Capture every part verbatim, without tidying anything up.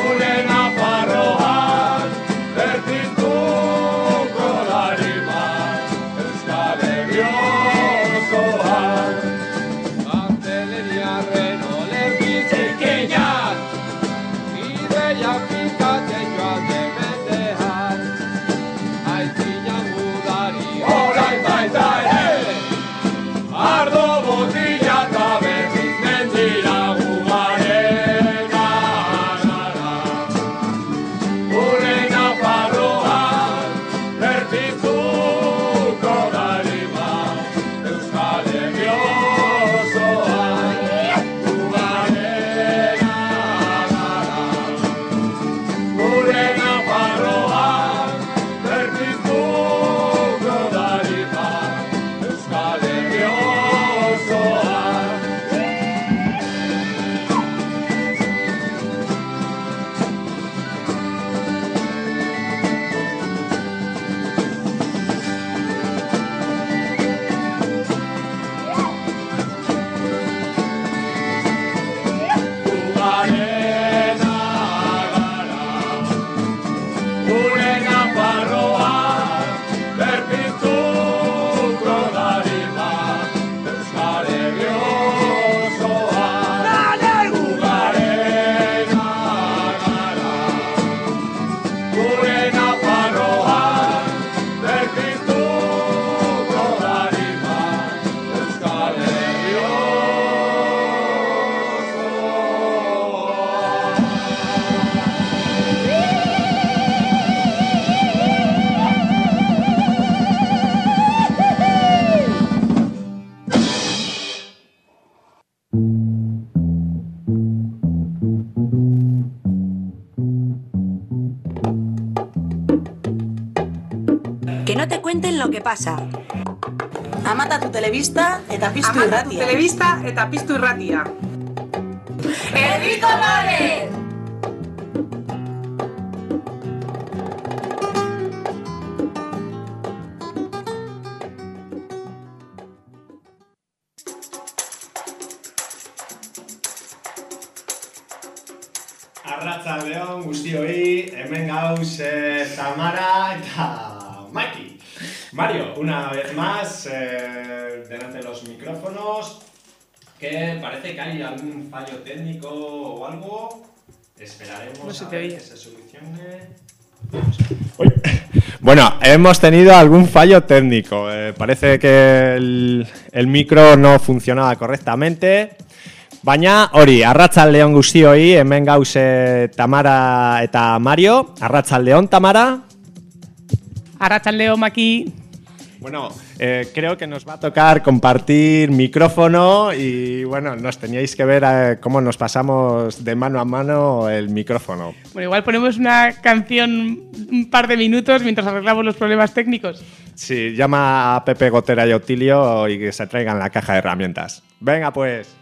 Que no te cuenten lo que pasa. Amata telebista eta piztu irratia. Amata telebista eta piztu irratia. ¡Herriko Lore! Arratsaldeon guztioi, hemen gauz eh, Tamara eta Maki. Mario, una vez más, eh, delante de los micrófonos, que parece que hay algún fallo técnico o algo. Esperaremos no se a te ver oye. que se solucione. Uy. Bueno, hemos tenido algún fallo técnico. Eh, parece que el, el micro no funcionaba correctamente. Baina, hori, arratsaldeon guztioi, hemen gauze Tamara eta Mario. Arratsaldeon, Tamara. Arratsaldeon, Maki. Bueno, eh, creo que nos va a tocar compartir micrófono y, bueno, nos teníais que ver eh, cómo nos pasamos de mano a mano el micrófono. Bueno, igual ponemos una canción un par de minutos mientras arreglamos los problemas técnicos. Sí, llama a Pepe Gotera y Otilio y que se traigan la caja de herramientas. Venga, pues.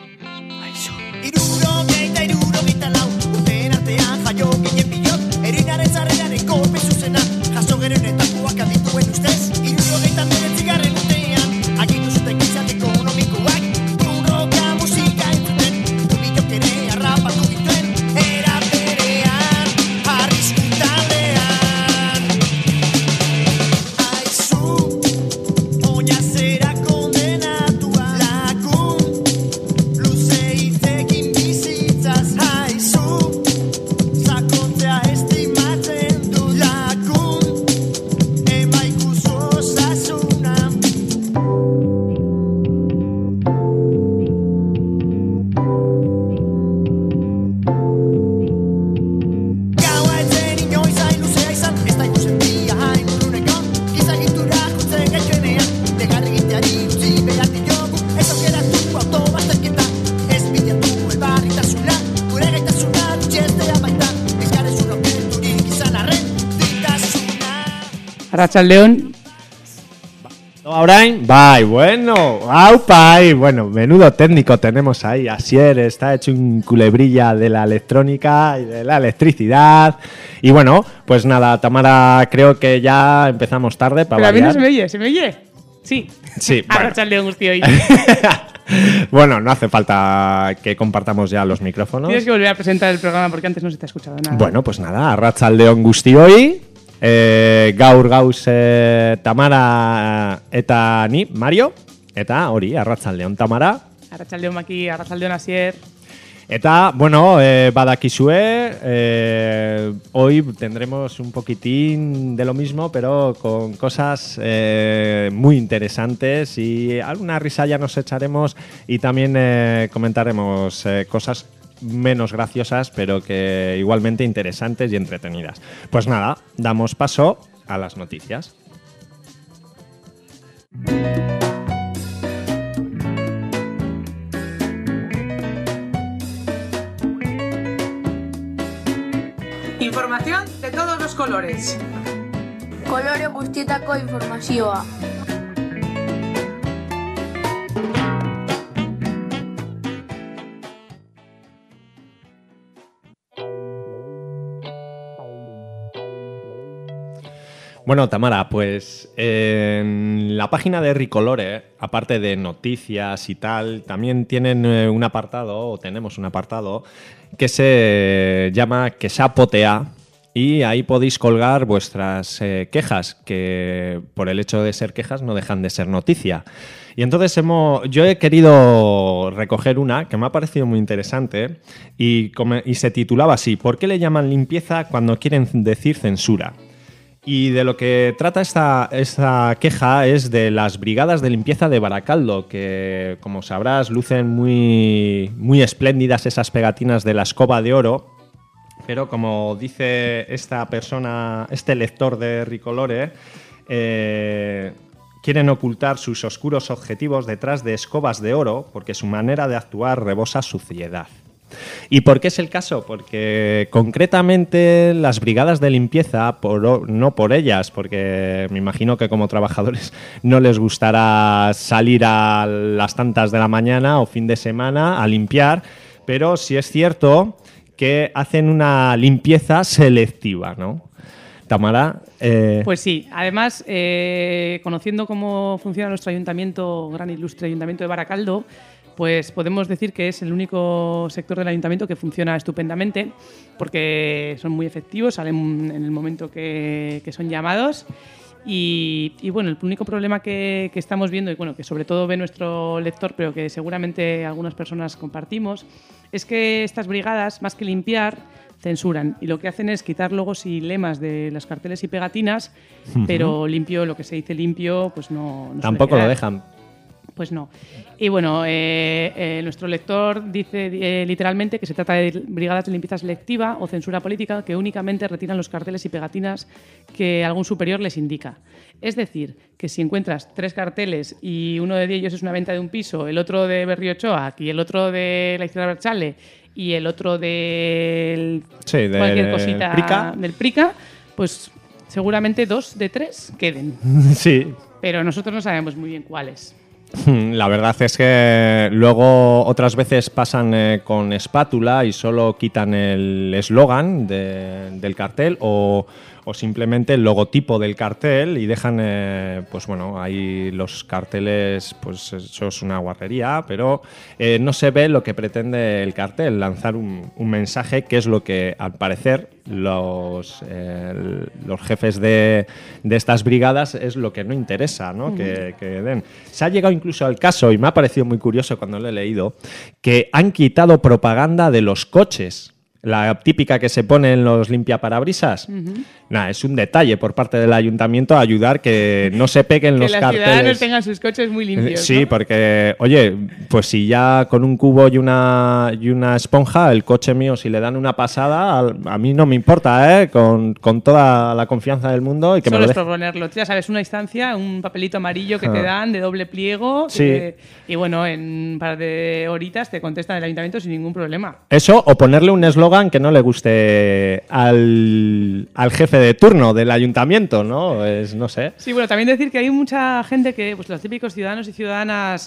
Arratsaldeon. Orain, bai, bueno, aupai, bueno, menudo técnico tenemos ahí. Asier está hecho un culebrilla de la electrónica y de la electricidad. Y bueno, pues nada, Tamara, creo que ya empezamos tarde para Pero a mí variar. no se me oye, ¿se me oye? Sí, Sí, bueno. Arratsaldeon guztioi. Bueno, no hace falta que compartamos ya los micrófonos. Tienes que volver a presentar el programa porque antes no se te ha escuchado nada. Bueno, pues nada, arratsaldeon guztioi. Eh, gaur gauz eh, Tamara eta ni, Mario. Eta hori, arratsaldeon Tamara. Arratsaldeon Maki, Arratsaldeon Asier. Eta, bueno, eh, badakizue, eh, hoy tendremos un poquitín de lo mismo, pero con cosas eh, muy interesantes y alguna risa ya nos echaremos y también eh, comentaremos eh, cosas menos graciosas, pero que igualmente interesantes y entretenidas. Pues nada, damos paso a las noticias. Información de todos los colores. Kolore guztietako informazioa. Bueno, Tamara, pues en la página de Ricolore, aparte de noticias y tal, también tienen un apartado, o tenemos un apartado, que se llama Quesapotea, y ahí podéis colgar vuestras eh, quejas, que por el hecho de ser quejas no dejan de ser noticia. Y entonces hemos, yo he querido recoger una que me ha parecido muy interesante y, come, y se titulaba así: ¿por qué le llaman limpieza cuando quieren decir censura? Y de lo que trata esta, esta queja es de las brigadas de limpieza de Baracaldo, que, como sabrás, lucen muy, muy espléndidas esas pegatinas de la escoba de oro, pero como dice esta persona, este lector de Ricolore, eh, quieren ocultar sus oscuros objetivos detrás de escobas de oro porque su manera de actuar rebosa suciedad. ¿Y por qué es el caso? Porque concretamente las brigadas de limpieza, por, no por ellas, porque me imagino que como trabajadores no les gustará salir a las tantas de la mañana o fin de semana a limpiar, pero sí es cierto que hacen una limpieza selectiva, ¿no? Tamara. Eh... Pues sí, además, eh, conociendo cómo funciona nuestro ayuntamiento, gran ilustre ayuntamiento de Baracaldo, pues podemos decir que es el único sector del ayuntamiento que funciona estupendamente porque son muy efectivos, salen en el momento que, que son llamados y, y bueno, el único problema que, que estamos viendo y bueno, que sobre todo ve nuestro lector, pero que seguramente algunas personas compartimos, es que estas brigadas, más que limpiar, censuran y lo que hacen es quitar logos y lemas de las carteles y pegatinas, uh-huh. pero limpio, lo que se dice limpio, pues no, no tampoco lo dejan. Pues no. Y bueno, eh, eh, nuestro lector dice eh, literalmente que se trata de brigadas de limpieza selectiva o censura política que únicamente retiran los carteles y pegatinas que algún superior les indica. Es decir, que si encuentras tres carteles y uno de ellos es una venta de un piso, el otro de Berriochoa y el otro de la Izquierda Berchale y el otro del sí, de, cualquier cosita Prica. del Prica, pues seguramente dos de tres queden. Sí. Pero nosotros no sabemos muy bien cuáles. La verdad es que luego otras veces pasan eh, con espátula y solo quitan el eslogan de, del cartel o, o simplemente el logotipo del cartel y dejan, eh, pues bueno, ahí los carteles, pues eso es una guarrería, pero eh, no se ve lo que pretende el cartel, lanzar un, un mensaje que es lo que al parecer los, eh, los jefes de, de estas brigadas es lo que no interesa, ¿no? Uh-huh. que, que den. Se ha llegado incluso al caso, y me ha parecido muy curioso cuando lo he leído, que han quitado propaganda de los coches. La típica que se pone en los limpiaparabrisas. Uh-huh. Nada, es un detalle por parte del ayuntamiento ayudar que no se peguen los carteles. Que los ciudadanos tengan sus coches muy limpios. Sí, ¿no? Porque, oye, pues si ya con un cubo y una, y una esponja, el coche mío, si le dan una pasada, a, a mí no me importa, ¿eh? Con, con toda la confianza del mundo. Y que Solo me lo es proponerlo. Ya sabes, una instancia, un papelito amarillo que ah. te dan de doble pliego. Sí. Que, y bueno, en un par de horitas te contestan el ayuntamiento sin ningún problema. Eso, o ponerle un eslogan que no le guste al, al jefe de turno del ayuntamiento, ¿no? Es, no sé. Sí, bueno, también decir que hay mucha gente que, pues los típicos ciudadanos y ciudadanas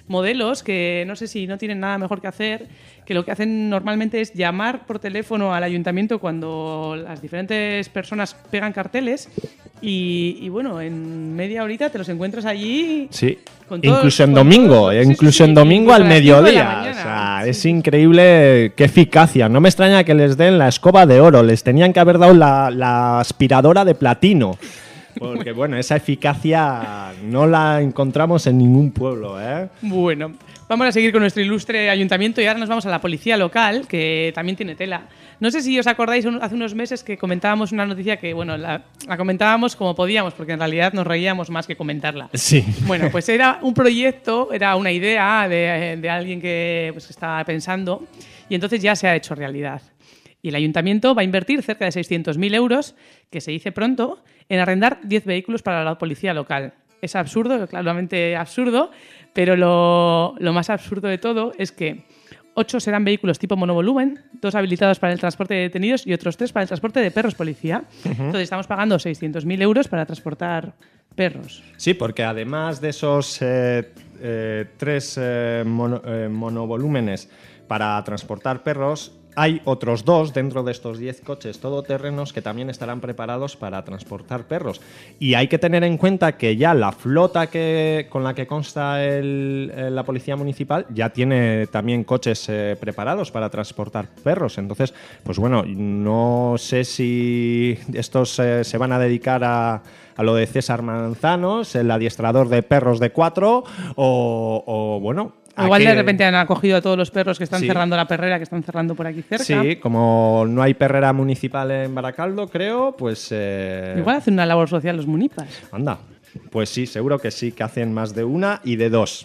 modelos que no sé si no tienen nada mejor que hacer, que lo que hacen normalmente es llamar por teléfono al ayuntamiento cuando las diferentes personas pegan carteles y, y bueno, en media horita te los encuentras allí. Sí, con todos, incluso en con domingo, todos, eh, sí, incluso sí, en sí, domingo incluso al a las cinco de la mediodía. mañana. O sea, Sí, es sí. increíble qué eficacia. No me extraña que les den la escoba de oro, les tenían que haber dado la, la aspiradora de platino. Porque bueno, esa eficacia no la encontramos en ningún pueblo, ¿eh? Bueno, vamos a seguir con nuestro ilustre ayuntamiento y ahora nos vamos a la policía local, que también tiene tela. No sé si os acordáis un- hace unos meses que comentábamos una noticia que, bueno, la, la comentábamos como podíamos, porque en realidad nos reíamos más que comentarla. Sí. Bueno, pues era un proyecto, era una idea de, de alguien que pues, estaba pensando y entonces ya se ha hecho realidad. Y el ayuntamiento va a invertir cerca de seiscientos mil euros, que se dice pronto, en arrendar diez vehículos para la policía local. Es absurdo, claramente absurdo, pero lo, lo más absurdo de todo es que ocho serán vehículos tipo monovolumen, dos habilitados para el transporte de detenidos y otros tres para el transporte de perros policía. Uh-huh. Entonces estamos pagando seiscientos mil euros para transportar perros. Sí, porque además de esos eh, eh, tres eh, mono, eh, monovolúmenes para transportar perros, hay otros dos dentro de estos diez coches todoterrenos que también estarán preparados para transportar perros. Y hay que tener en cuenta que ya la flota que, con la que consta el, la policía municipal ya tiene también coches eh, preparados para transportar perros. Entonces, pues bueno, no sé si estos eh, se van a dedicar a, a lo de César Manzanos, el adiestrador de perros de cuatro, o, o bueno... Igual que... de repente han acogido a todos los perros que están sí. cerrando la perrera, que están cerrando por aquí cerca. Sí, como no hay perrera municipal en Baracaldo, creo, pues... Eh... Igual hacen una labor social los munipas. Anda, pues sí, seguro que sí, que hacen más de una y de dos.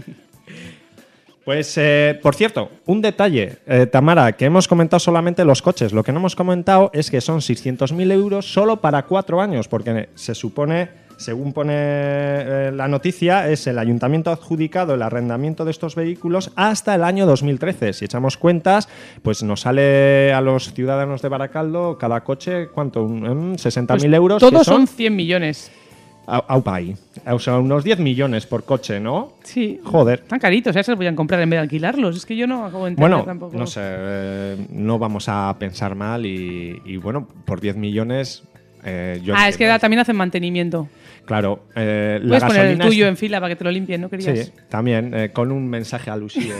Pues, eh, por cierto, un detalle, eh, Tamara, que hemos comentado solamente los coches. Lo que no hemos comentado es que son seiscientos mil euros solo para cuatro años, porque se supone... Según pone eh, la noticia, es el ayuntamiento adjudicado el arrendamiento de estos vehículos hasta el año dos mil trece. Si echamos cuentas, pues nos sale a los ciudadanos de Baracaldo cada coche, ¿cuánto? Un, sesenta mil pues euros. Todos son cien millones. Aupa ahí. O sea, unos diez millones por coche, ¿no? Sí. Joder. Tan caritos, ya se los podían comprar en vez de alquilarlos. Es que yo no acabo de entender bueno, tampoco. No sé, eh, no vamos a pensar mal y, y bueno, por diez millones... Eh, yo ah, entiendo. es que da, también hacen mantenimiento. Claro. Eh, Puedes la poner el tuyo es... en fila para que te lo limpien, ¿no querías? Sí, también, eh, con un mensaje alusivo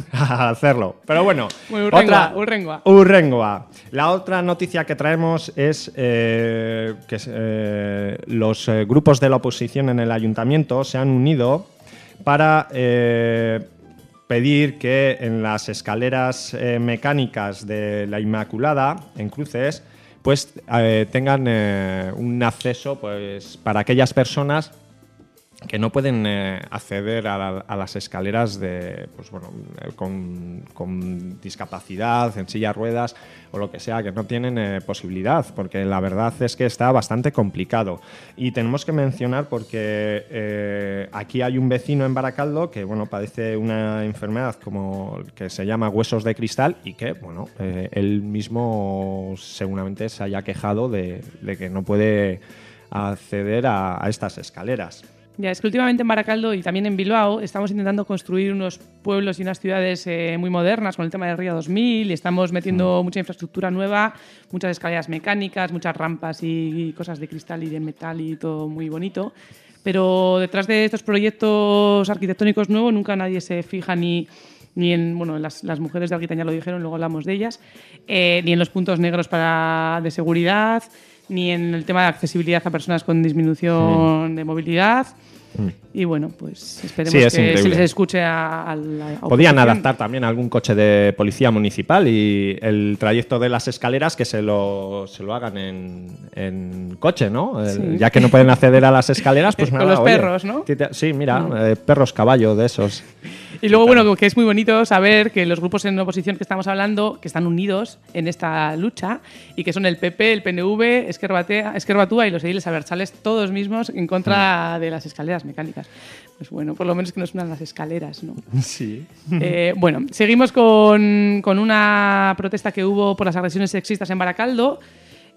a hacerlo. Pero bueno, Muy urrengua, otra... urrengua. urrengua. La otra noticia que traemos es eh, que eh, los eh, grupos de la oposición en el ayuntamiento se han unido para... Eh, pedir que en las escaleras eh, mecánicas de la Inmaculada, en Cruces, pues eh, tengan eh, un acceso pues para aquellas personas que no pueden eh, acceder a, la, a las escaleras de pues bueno con, con discapacidad, en silla de ruedas o lo que sea, que no tienen eh, posibilidad, porque la verdad es que está bastante complicado. Y tenemos que mencionar porque eh, aquí hay un vecino en Baracaldo que bueno padece una enfermedad como que se llama huesos de cristal y que bueno eh, él mismo seguramente se haya quejado de, de que no puede acceder a, a estas escaleras. Ya, es que últimamente en Baracaldo y también en Bilbao estamos intentando construir unos pueblos y unas ciudades eh, muy modernas con el tema del Río dos mil y estamos metiendo mm. mucha infraestructura nueva, muchas escaleras mecánicas, muchas rampas y, y cosas de cristal y de metal y todo muy bonito. Pero detrás de estos proyectos arquitectónicos nuevos nunca nadie se fija ni, ni en bueno, las, las mujeres de Alquitán ya lo dijeron, luego hablamos de ellas, eh, ni en los puntos negros para, de seguridad, ni en el tema de accesibilidad a personas con disminución mm. de movilidad. Mm. Y bueno, pues esperemos sí, que increíble. se les escuche a, a la oposición. Podían adaptar también algún coche de policía municipal y el trayecto de las escaleras que se lo, se lo hagan en, en coche, ¿no? Sí. El, ya que no pueden acceder a las escaleras, pues con nada, los oye, perros, ¿no? Sí, mira, mm. eh, perros caballo de esos. Y luego, bueno, que es muy bonito saber que los grupos en oposición que estamos hablando, que están unidos en esta lucha y que son el P P, el P N V, Esquerra Batúa y los ediles abertzales, todos mismos en contra mm. de las escaleras mecánicas. Pues bueno, por lo menos que nos unan las escaleras, ¿no? Sí. Eh, bueno, seguimos con, con una protesta que hubo por las agresiones sexistas en Baracaldo.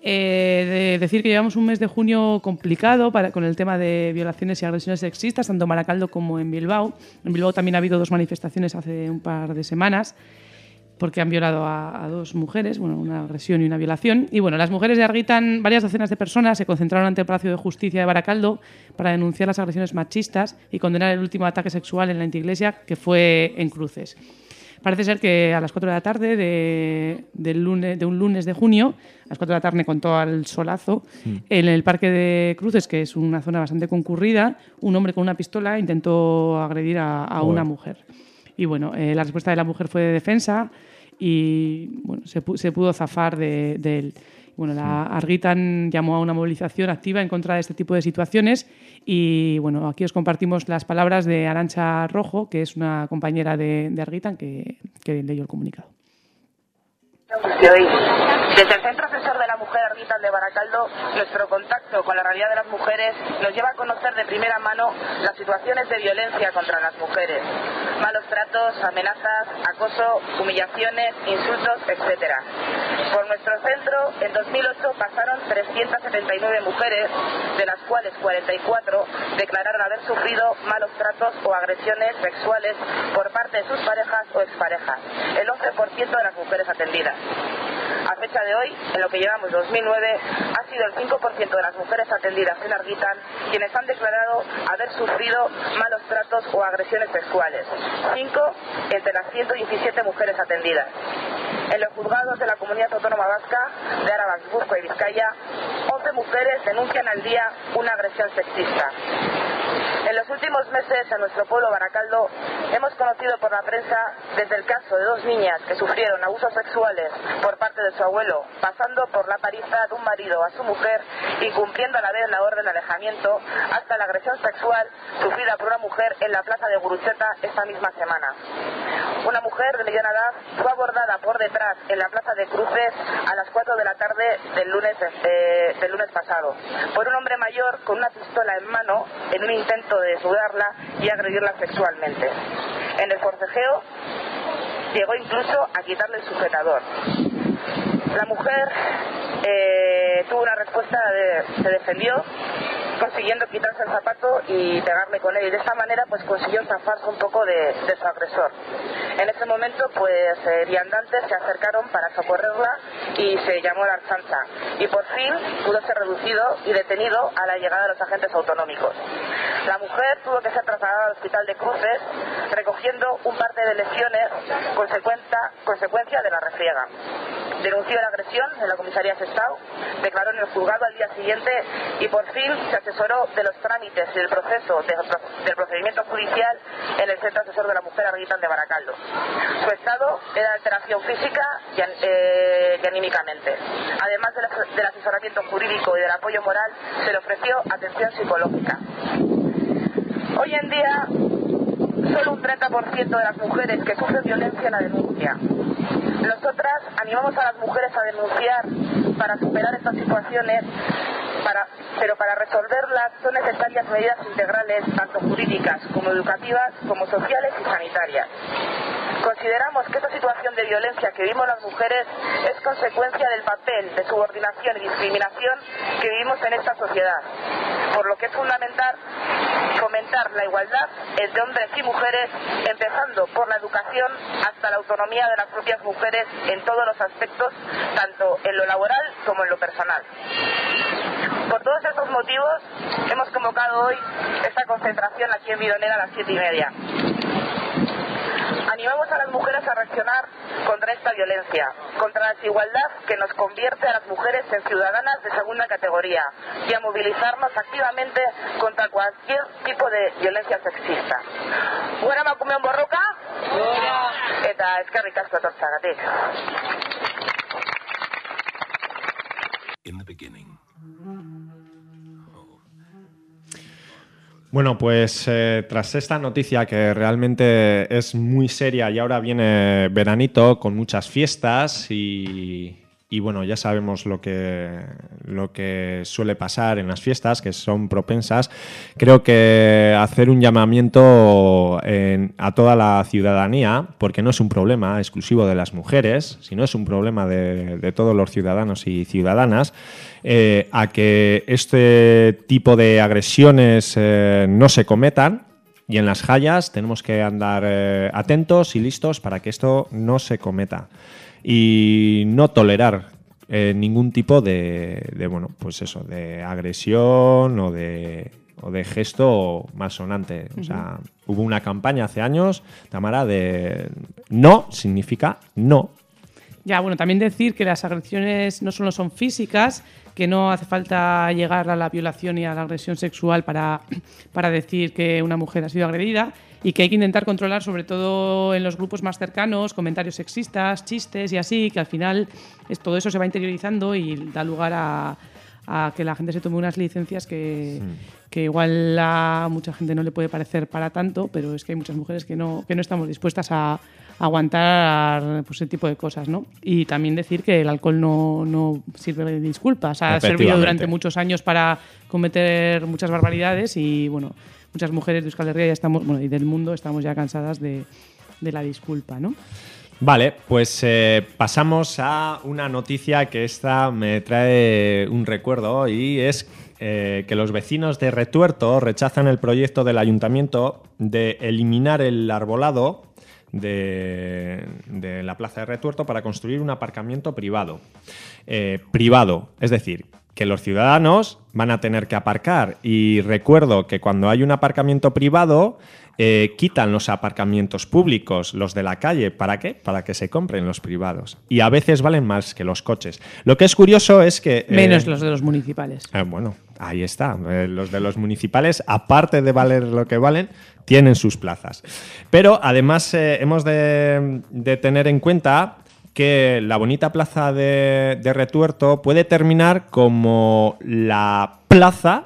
Eh, de decir que llevamos un mes de junio complicado para, con el tema de violaciones y agresiones sexistas, tanto en Baracaldo como en Bilbao. En Bilbao también ha habido dos manifestaciones hace un par de semanas porque han violado a, a dos mujeres, bueno, una agresión y una violación. Y bueno, las mujeres de Argitan, varias docenas de personas se concentraron ante el Palacio de Justicia de Baracaldo para denunciar las agresiones machistas y condenar el último ataque sexual en la anteiglesia, que fue en Cruces. Parece ser que a las cuatro de la tarde de, del lunes, de un lunes de junio, a las cuatro de la tarde con todo el solazo, mm. en el Parque de Cruces, que es una zona bastante concurrida, un hombre con una pistola intentó agredir a, a una mujer. Y bueno, eh, la respuesta de la mujer fue de defensa y bueno, se, pu- se pudo zafar de, de él. Bueno, la Argitan llamó a una movilización activa en contra de este tipo de situaciones y bueno, aquí os compartimos las palabras de Arantxa Rojo, que es una compañera de, de Argitan que, que leyó el comunicado. Desde el Centro Asesor de la Mujer Argitan de Baracaldo, nuestro contacto con la realidad de las mujeres nos lleva a conocer de primera mano las situaciones de violencia contra las mujeres. Malos tratos, amenazas, acoso, humillaciones, insultos, etcétera. Por nuestro centro, en dos mil ocho pasaron trescientas setenta y nueve mujeres, de las cuales cuarenta y cuatro declararon haber sufrido malos tratos o agresiones sexuales por parte de sus parejas o exparejas, el once por ciento de las mujeres atendidas. A fecha de hoy, en lo que llevamos dos mil nueve, ha sido el cinco por ciento de las mujeres atendidas en Argitan quienes han declarado haber sufrido malos tratos o agresiones sexuales. cinco entre las ciento diecisiete mujeres atendidas. En los juzgados de la Comunidad Autónoma Vasca, de Araba, Guipúzcoa y Vizcaya, once mujeres denuncian al día una agresión sexista. En los últimos meses, en nuestro pueblo Baracaldo, hemos conocido por la prensa desde el caso de dos niñas que sufrieron abusos sexuales por parte de su abuelo, pasando por la paliza de un marido a su mujer, incumpliendo a la vez la orden de alejamiento, hasta la agresión sexual sufrida por una mujer en la plaza de Gurutzeta esta misma semana. Una mujer de mediana edad fue abordada por detrás en la plaza de Cruces a las cuatro de la tarde del lunes, eh, del lunes pasado, por un hombre mayor con una pistola en mano en un intento de desnudarla y agredirla sexualmente. En el forcejeo llegó incluso a quitarle el sujetador. La mujer eh, tuvo una respuesta, de, se defendió, consiguiendo quitarse el zapato y pegarle con él, y de esta manera pues consiguió zafarse un poco de, de su agresor. En ese momento pues eh, viandantes se acercaron para socorrerla y se llamó a la Archancha, y por fin pudo ser reducido y detenido a la llegada de los agentes autonómicos. La mujer tuvo que ser trasladada al hospital de Cruces, recogiendo un parte de lesiones consecuencia de la refriega. Denunció la agresión en la comisaría Sestao, declaró en el juzgado al día siguiente y por fin se asesoró de los trámites y del proceso de, del procedimiento judicial en el Centro Asesor de la Mujer Argitan de Baracaldo. Su estado era de alteración física y, eh, y anímicamente. Además del, del asesoramiento jurídico y del apoyo moral, se le ofreció atención psicológica. Hoy en día, solo un treinta por ciento de las mujeres que sufren violencia la denuncia. Nosotras animamos a las mujeres a denunciar para superar estas situaciones, para, pero para resolverlas son necesarias medidas integrales, tanto jurídicas como educativas, como sociales y sanitarias. Consideramos que esta situación de violencia que vivimos las mujeres es consecuencia del papel de subordinación y discriminación que vivimos en esta sociedad, por lo que es fundamental fomentar la igualdad entre hombres y mujeres, empezando por la educación hasta la autonomía de las propias mujeres en todos los aspectos, tanto en lo laboral como en lo personal. Por todos estos motivos, hemos convocado hoy esta concentración aquí en Vidonera a las siete y media. Animamos a las mujeres a reaccionar contra esta violencia, contra la desigualdad que nos convierte a las mujeres en ciudadanas de segunda categoría y a movilizarnos activamente contra cualquier tipo de violencia sexista. Gora emakumeon borroka? Gora! Eta eskerrik asko etortzeagatik. In the beginning. Bueno, pues eh, tras esta noticia que realmente es muy seria y ahora viene veranito con muchas fiestas y, y bueno, ya sabemos lo que, lo que suele pasar en las fiestas, que son propensas. Creo que hacer un llamamiento en, a toda la ciudadanía, porque no es un problema exclusivo de las mujeres, sino es un problema de, de todos los ciudadanos y ciudadanas, eh, a que este tipo de agresiones eh, no se cometan. Y en las Hayas tenemos que andar eh, atentos y listos para que esto no se cometa. Y no tolerar eh, ningún tipo de, de, bueno, pues eso, de agresión o de, o de gesto malsonante. Uh-huh. O sea, hubo una campaña hace años, Tamara, de no significa no. Ya, bueno, también decir que las agresiones no solo son físicas, que no hace falta llegar a la violación y a la agresión sexual para, para decir que una mujer ha sido agredida, y que hay que intentar controlar, sobre todo en los grupos más cercanos, comentarios sexistas, chistes y así, que al final es, todo eso se va interiorizando y da lugar a, a que la gente se tome unas licencias que, sí. que igual a mucha gente no le puede parecer para tanto, pero es que hay muchas mujeres que no, que no estamos dispuestas a aguantar pues, ese tipo de cosas, ¿no? Y también decir que el alcohol no, no sirve de disculpas. Ha servido durante muchos años para cometer muchas barbaridades y, bueno, muchas mujeres de Euskal Herria ya estamos, bueno, y del mundo estamos ya cansadas de, de la disculpa, ¿no? Vale, pues eh, pasamos a una noticia que esta me trae un recuerdo y es eh, que los vecinos de Retuerto rechazan el proyecto del ayuntamiento de eliminar el arbolado De, de la plaza de Retuerto para construir un aparcamiento privado. Eh, privado, es decir, que los ciudadanos van a tener que aparcar. Y recuerdo que cuando hay un aparcamiento privado, eh, quitan los aparcamientos públicos, los de la calle. ¿Para qué? Para que se compren los privados. Y a veces valen más que los coches. Lo que es curioso es que... Eh, Menos los de los municipales. Eh, bueno, ahí está. Eh, los de los municipales, aparte de valer lo que valen, tienen sus plazas. Pero además eh, hemos de, de tener en cuenta que la bonita plaza de, de Retuerto puede terminar como la plaza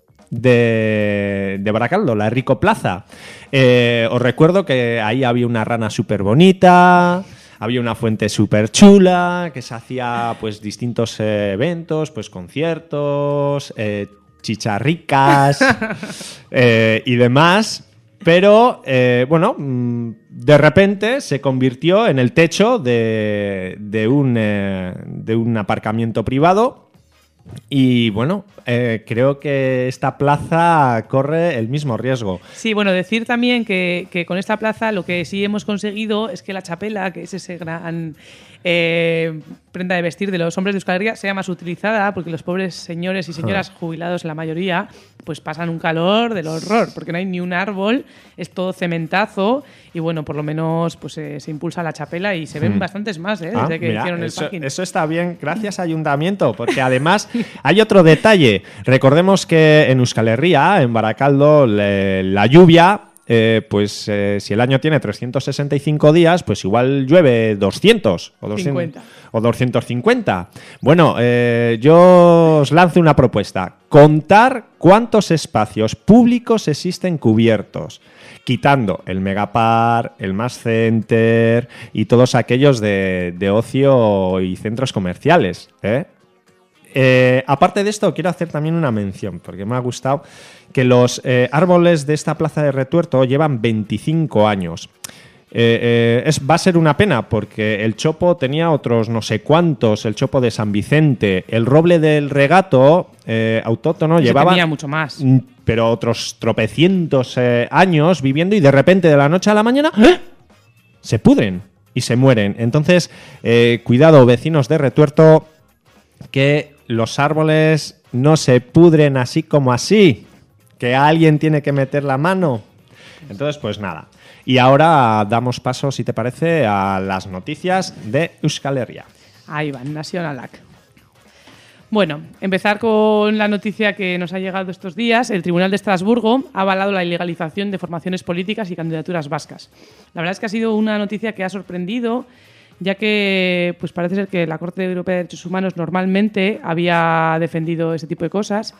de, de Baracaldo, la Rico Plaza. Eh, os recuerdo que ahí había una rana súper bonita, había una fuente súper chula, que se hacía pues distintos eh, eventos, pues conciertos, eh, chicharricas eh, y demás. Pero, eh, bueno, de repente se convirtió en el techo de, de, un, eh, de un aparcamiento privado y, bueno, eh, creo que esta plaza corre el mismo riesgo. Sí, bueno, decir también que, que con esta plaza lo que sí hemos conseguido es que la chapela, que es ese gran eh, prenda de vestir de los hombres de Euskal Herria, sea más utilizada, porque los pobres señores y señoras jubilados, la mayoría, pues pasan un calor del horror, porque no hay ni un árbol, es todo cementazo y, bueno, por lo menos pues eh, se impulsa la chapela y se ven hmm. bastantes más, ¿eh? Desde ah, que mira, hicieron el eso, parking. Eso está bien, gracias Ayuntamiento, porque además hay otro detalle. Recordemos que en Euskal Herria, en Baracaldo, le, la lluvia... Eh, pues eh, si el año tiene trescientos sesenta y cinco días, pues igual llueve doscientos o, doscientos, cincuenta. O doscientos cincuenta. Bueno, eh, yo os lanzo una propuesta. Contar cuántos espacios públicos existen cubiertos, quitando el Megapar, el Mass Center y todos aquellos de, de ocio y centros comerciales, ¿eh? Eh, aparte de esto, quiero hacer también una mención, porque me ha gustado que los eh, árboles de esta plaza de Retuerto llevan veinticinco años. Eh, eh, es, va a ser una pena, porque el chopo tenía otros no sé cuántos, el chopo de San Vicente, el roble del Regato eh, autóctono Ese llevaba tenía mucho más, pero otros tropecientos eh, años viviendo, y de repente de la noche a la mañana ¡eh! se pudren y se mueren. Entonces, eh, cuidado, vecinos de Retuerto, que los árboles no se pudren así como así, que alguien tiene que meter la mano. Entonces, pues nada. Y ahora damos paso, si te parece, a las noticias de Euskal Herria. Ahí van, Nacionalak. Bueno, empezar con la noticia que nos ha llegado estos días. El Tribunal de Estrasburgo ha avalado la ilegalización de formaciones políticas y candidaturas vascas. La verdad es que ha sido una noticia que ha sorprendido, ya que pues parece ser que la Corte Europea de Derechos Humanos normalmente había defendido ese tipo de cosas,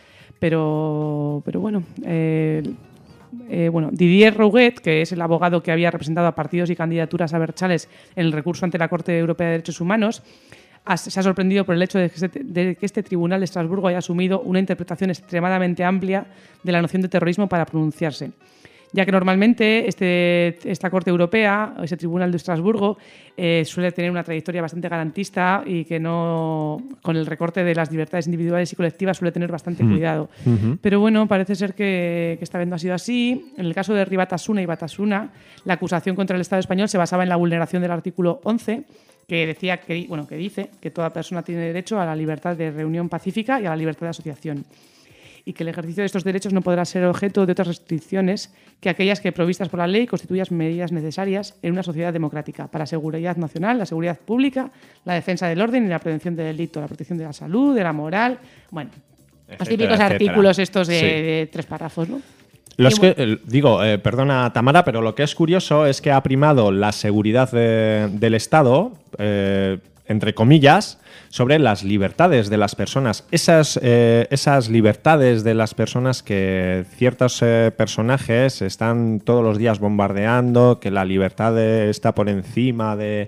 pero, pero bueno, eh, eh, bueno, Didier Rouget, que es el abogado que había representado a partidos y candidaturas abertzales en el recurso ante la Corte Europea de Derechos Humanos, se ha sorprendido por el hecho de que, este, de que este tribunal de Estrasburgo haya asumido una interpretación extremadamente amplia de la noción de terrorismo para pronunciarse, ya que normalmente este, esta Corte Europea, ese Tribunal de Estrasburgo, eh, suele tener una trayectoria bastante garantista y que no, con el recorte de las libertades individuales y colectivas, suele tener bastante mm. cuidado. Uh-huh. Pero bueno, parece ser que, que esta vez no ha sido así. En el caso de Ribatasuna y Batasuna, la acusación contra el Estado español se basaba en la vulneración del artículo once, que decía que, bueno, que dice que toda persona tiene derecho a la libertad de reunión pacífica y a la libertad de asociación, y que el ejercicio de estos derechos no podrá ser objeto de otras restricciones que aquellas que, provistas por la ley, constituyan medidas necesarias en una sociedad democrática para la seguridad nacional, la seguridad pública, la defensa del orden y la prevención del delito, la protección de la salud, de la moral. Bueno, etcétera, los típicos etcétera. artículos estos de, sí. de tres párrafos, ¿no? Los que, eh, digo, eh, perdona Tamara, pero lo que es curioso es que ha primado la seguridad de, del Estado, eh, entre comillas, sobre las libertades de las personas. Esas, eh, esas libertades de las personas que ciertos eh, personajes están todos los días bombardeando, que la libertad de, está por encima de...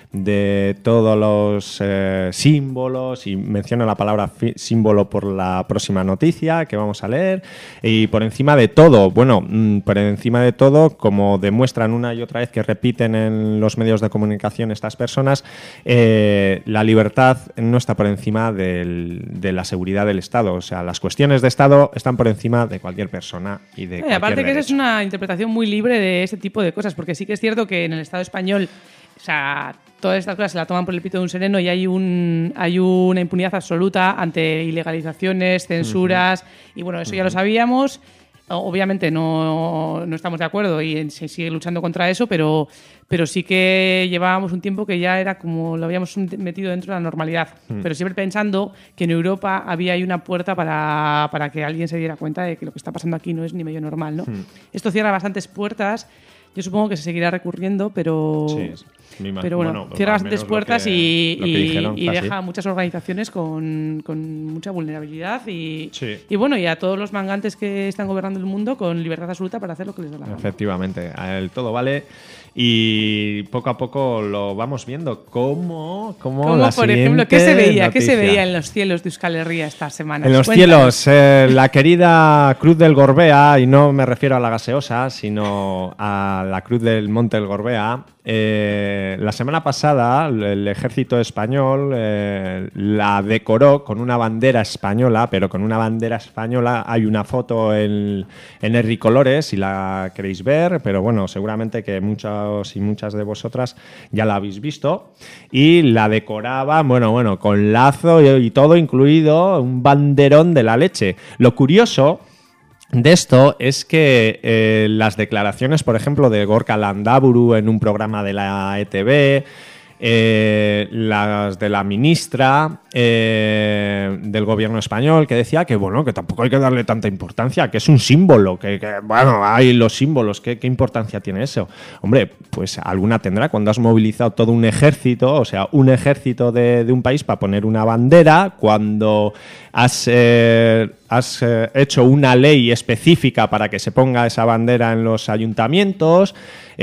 de todos los eh, símbolos, y menciono la palabra símbolo por la próxima noticia que vamos a leer, y por encima de todo, bueno, por encima de todo, como demuestran una y otra vez que repiten en los medios de comunicación estas personas, eh, la libertad no está por encima del, de la seguridad del Estado. O sea, las cuestiones de Estado están por encima de cualquier persona y de eh, cualquier aparte derecho. Que esa es una interpretación muy libre de este tipo de cosas, porque sí que es cierto que en el Estado español, o sea, todas estas cosas se la toman por el pito de un sereno y hay un hay una impunidad absoluta ante ilegalizaciones, censuras, uh-huh. y bueno, eso uh-huh. ya lo sabíamos. Obviamente no, no estamos de acuerdo y se sigue luchando contra eso, pero, pero sí que llevábamos un tiempo que ya era como lo habíamos metido dentro de la normalidad. Uh-huh. Pero siempre pensando que en Europa había ahí una puerta para, para que alguien se diera cuenta de que lo que está pasando aquí no es ni medio normal, ¿no? Uh-huh. Esto cierra bastantes puertas. Yo supongo que se seguirá recurriendo, pero, sí, pero bueno, bueno cierra bastantes puertas que, y, y, dijeron, y deja a muchas organizaciones con, con mucha vulnerabilidad y, sí. y bueno, y a todos los mangantes que están gobernando el mundo con libertad absoluta para hacer lo que les da la gana. Efectivamente, el todo vale y poco a poco lo vamos viendo. ¿Cómo? ¿Cómo, ¿Cómo la por ejemplo, qué se veía? Noticia? ¿Qué se veía en los cielos de Euskal Herria esta semana? En los Cuéntanos. cielos, eh, la querida Cruz del Gorbea, y no me refiero a la gaseosa, sino a la Cruz del Monte del Gorbea. Eh, la semana pasada el ejército español eh, la decoró con una bandera española, pero con una bandera española. Hay una foto en, en Herricolores, si la queréis ver, pero bueno, seguramente que muchos y muchas de vosotras ya la habéis visto. Y la decoraba, bueno, bueno, con lazo y, y todo incluido, un banderón de la leche. Lo curioso de esto es que eh, las declaraciones, por ejemplo, de Gorka Landaburu en un programa de la E T V, eh, las de la ministra eh, del gobierno español, que decía que bueno, que tampoco hay que darle tanta importancia, que es un símbolo, que, que bueno, hay los símbolos, ¿qué, qué importancia tiene eso? Hombre, pues alguna tendrá cuando has movilizado todo un ejército, o sea, un ejército de, de un país para poner una bandera, cuando has, eh, has eh, hecho una ley específica para que se ponga esa bandera en los ayuntamientos,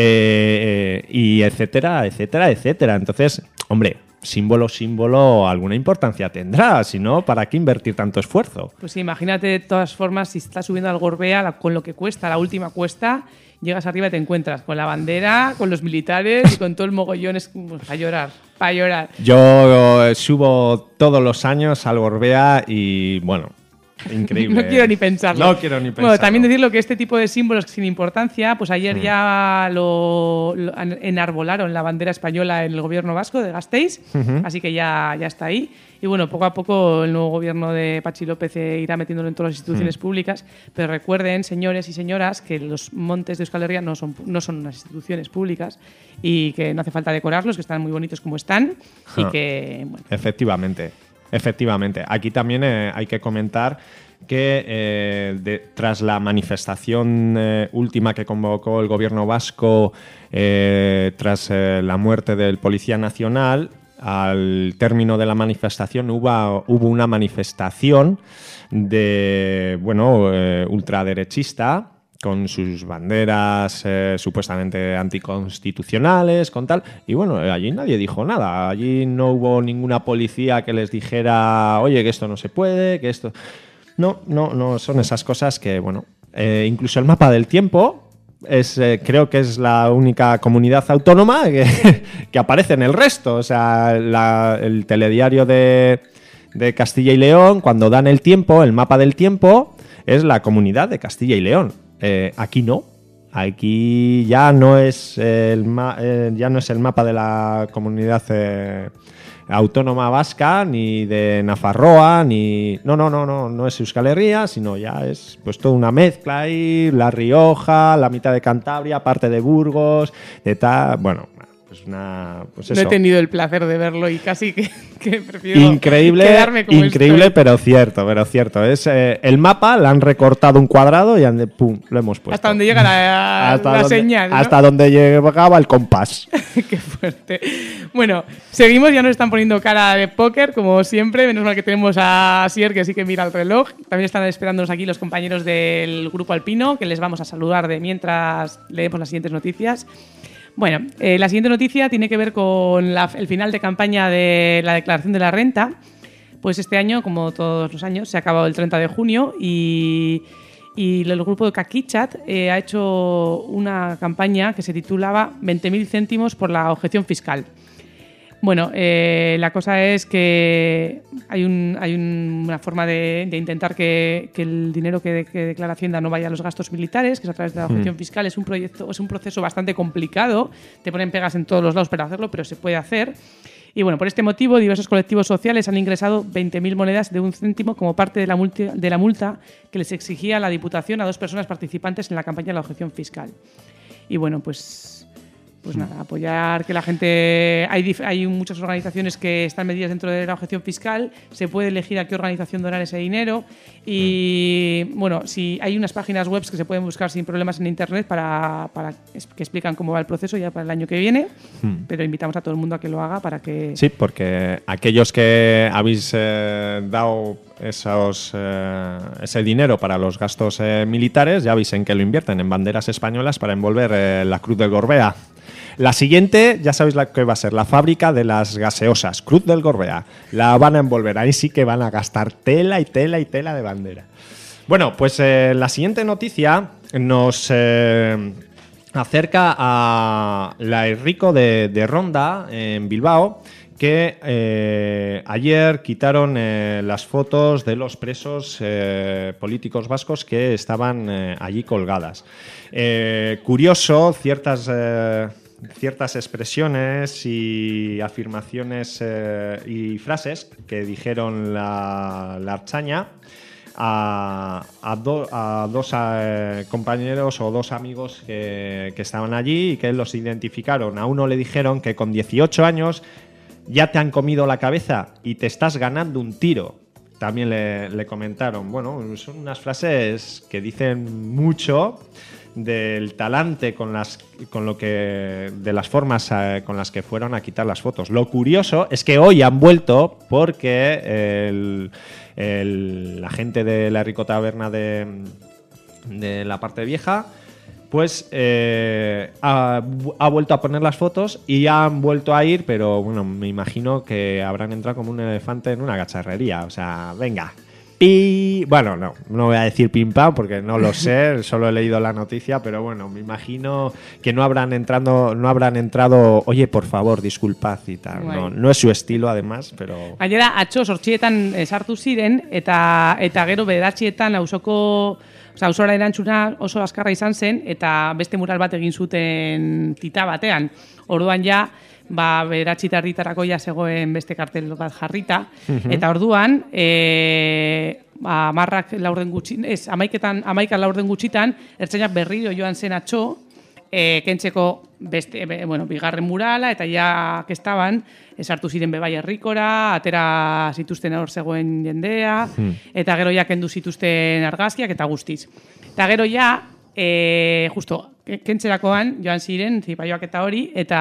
eh, eh, y etcétera, etcétera, etcétera. Entonces, hombre, símbolo, símbolo, alguna importancia tendrá, si no, ¿para qué invertir tanto esfuerzo? Pues imagínate de todas formas, si estás subiendo al Gorbea la, con lo que cuesta, la última cuesta, llegas arriba y te encuentras con la bandera, con los militares y con todo el mogollón, es pues, para llorar, para llorar. Yo eh, subo todos los años al Gorbea y, bueno, increíble. No quiero ni pensarlo. No quiero ni pensarlo. Bueno, también decirlo que este tipo de símbolos sin importancia, pues ayer mm. ya lo, lo enarbolaron la bandera española en el gobierno vasco de Gasteiz, uh-huh. así que ya, ya está ahí. Y bueno, poco a poco el nuevo gobierno de Patxi López irá metiéndolo en todas las instituciones mm. públicas, pero recuerden, señores y señoras, que los montes de Euskal Herria no son, no son unas instituciones públicas y que no hace falta decorarlos, que están muy bonitos como están y ah. que... Bueno. Efectivamente. Efectivamente. Aquí también eh, hay que comentar que eh, de, tras la manifestación eh, última que convocó el gobierno vasco eh, tras eh, la muerte del Policía Nacional, al término de la manifestación hubo, hubo una manifestación de, bueno, eh, ultraderechista con sus banderas eh, supuestamente anticonstitucionales, con tal, y bueno, allí nadie dijo nada, allí no hubo ninguna policía que les dijera, oye, que esto no se puede, que esto... No, no, no, son esas cosas que, bueno, eh, incluso el mapa del tiempo es, eh, creo que es la única comunidad autónoma que, que aparece en el resto, o sea, la, el telediario de, de Castilla y León, cuando dan el tiempo, el mapa del tiempo, es la comunidad de Castilla y León. Eh, aquí no, aquí ya no es el ma- eh, ya no es el mapa de la comunidad eh, autónoma vasca, ni de Nafarroa, ni no, no, no, no, no es Euskal Herria, sino ya es pues toda una mezcla ahí, La Rioja, la mitad de Cantabria, parte de Burgos, de tal, bueno, pues una, pues eso. No he tenido el placer de verlo y casi que, que prefiero increíble, quedarme como increíble, estoy. pero cierto, pero cierto. Es eh, el mapa, le han recortado un cuadrado y han de, pum, lo hemos puesto. Hasta donde llega la, hasta la donde, señal, ¿no? Hasta donde llegaba el compás. Qué fuerte. Bueno, seguimos, ya nos están poniendo cara de póker, como siempre. Menos mal que tenemos a Sier, que sí que mira el reloj. También están esperándonos aquí los compañeros del Grupo Alpino, que les vamos a saludar de mientras leemos las siguientes noticias. Bueno, eh, la siguiente noticia tiene que ver con la, el final de campaña de la declaración de la renta. Pues este año, como todos los años, se ha acabado el treinta de junio y, y el grupo de Kakichat eh, ha hecho una campaña que se titulaba veinte mil céntimos por la objeción fiscal. Bueno, eh, la cosa es que hay, un, hay un, una forma de, de intentar que, que el dinero que, de, que declara Hacienda no vaya a los gastos militares, que es a través de la objeción mm. fiscal. Es un proyecto, es un proceso bastante complicado. Te ponen pegas en todos los lados para hacerlo, pero se puede hacer. Y bueno, por este motivo, diversos colectivos sociales han ingresado veinte mil monedas de un céntimo como parte de la, multi, de la multa que les exigía la Diputación a dos personas participantes en la campaña de la objeción fiscal. Y bueno, pues... Pues nada, apoyar que la gente... Hay, dif- hay muchas organizaciones que están metidas dentro de la objeción fiscal, se puede elegir a qué organización donar ese dinero y, bueno, si hay unas páginas web que se pueden buscar sin problemas en internet para, para que explican cómo va el proceso ya para el año que viene, hmm. pero invitamos a todo el mundo a que lo haga para que... Sí, porque aquellos que habéis eh, dado esos, eh, ese dinero para los gastos eh, militares, ya veis en que lo invierten en banderas españolas para envolver eh, la Cruz del Gorbea. La siguiente, ya sabéis la que va a ser, la fábrica de las gaseosas, Cruz del Gorbea. La van a envolver, ahí sí que van a gastar tela y tela y tela de bandera. Bueno, pues eh, la siguiente noticia nos eh, acerca a la Herrico de, de Ronda, en Bilbao, que eh, ayer quitaron eh, las fotos de los presos eh, políticos vascos que estaban eh, allí colgadas. Eh, curioso, ciertas... Eh, ciertas expresiones y afirmaciones eh, y frases que dijeron la, la Ertzaina a, a, do, a dos eh, compañeros o dos amigos que, que estaban allí y que los identificaron. A uno le dijeron que con dieciocho años ya te han comido la cabeza y te estás ganando un tiro. También le, le comentaron. Bueno, son unas frases que dicen mucho del talante con las con lo que de las formas eh, con las que fueron a quitar las fotos. Lo curioso es que hoy han vuelto porque el, el, la gente de la Herrico Taberna de, de la parte vieja pues eh, ha, ha vuelto a poner las fotos y ya han vuelto a ir, pero bueno, me imagino que habrán entrado como un elefante en una cacharrería. O sea, venga. Pi... Bueno, no, no voy a decir pim pam porque no lo sé, solo he leído la noticia, pero bueno, me imagino que no habrán entrado, no habrán entrado, oye, por favor, disculpad y tal. No, no es su estilo, además, pero... Gainera, atzo sortxietan sartu ziren, eta, eta gero bederatxietan auzoko... Osa, auzora erantzuna oso azkarra izan zen, eta beste mural bat egin zuten tita batean. Orduan ja, ba, bederatzi tarditarako ja zegoen beste kartel bat jarrita. Uh-huh. Eta orduan, e, ba, marrak laurden gutxi, ez, amaiketan, amaika laurden gutxitan, ertzainak berriro joan zen atxo, e, kentzeko beste, be, bueno, bigarren murala, eta ja kestaban, esartu ziren bebai herrikora, atera zituzten hor zegoen jendea, hmm. eta gero ja kendu zituzten argazkiak eta guztiz. Eta gero ja, e, justo, kentzerakoan joan ziren, zipaioak eta hori, eta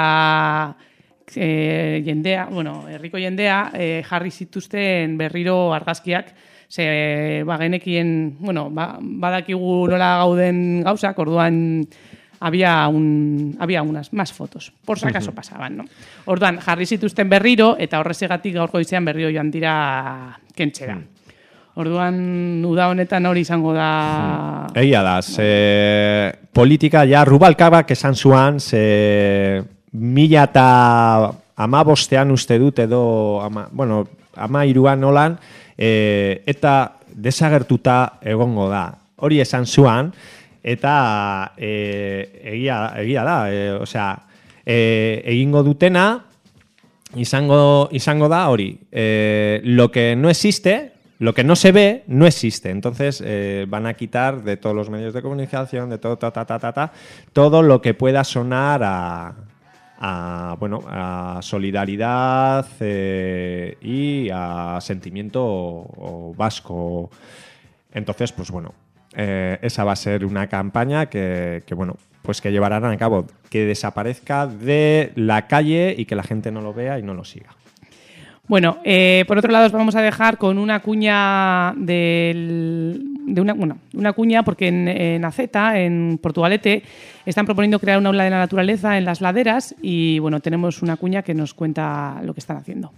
e, jendea, bueno, herriko jendea, e, jarri zituzten berriro argazkiak ze bagenekien, bueno, ba, badakigu nola gauden gauzak, orduan había un había unas más fotos, por si acaso pasaban, ¿no? Orduan, jarri zituzten berriro, eta horrezegatik gaurko izan berriro joan dira kentzera. Orduan, uda honetan hori izango da... Egia da, ze politika, ja, Rubalcabak esan zuan, ze mila eta amabostean uste dut edo, ama, bueno, ama iruan nolan, e, eta desagertuta egongo da. Hori esan zuan, eta e, egia, egia da, e, osea, e, egingo dutena, izango, izango da hori. E, lo que no existe... Lo que no se ve, no existe. Entonces, eh, van a quitar de todos los medios de comunicación, de todo, ta, ta, ta, ta, ta, todo lo que pueda sonar a, a, bueno, a solidaridad eh, y a sentimiento o, o vasco. Entonces, pues bueno, eh, esa va a ser una campaña que, que, bueno, pues que llevarán a cabo, que desaparezca de la calle y que la gente no lo vea y no lo siga. Bueno, eh, por otro lado os vamos a dejar con una cuña del, de una, bueno, una cuña porque en, en Aceta, en Portugalete, están proponiendo crear un aula de la naturaleza en las laderas y bueno, tenemos una cuña que nos cuenta lo que están haciendo.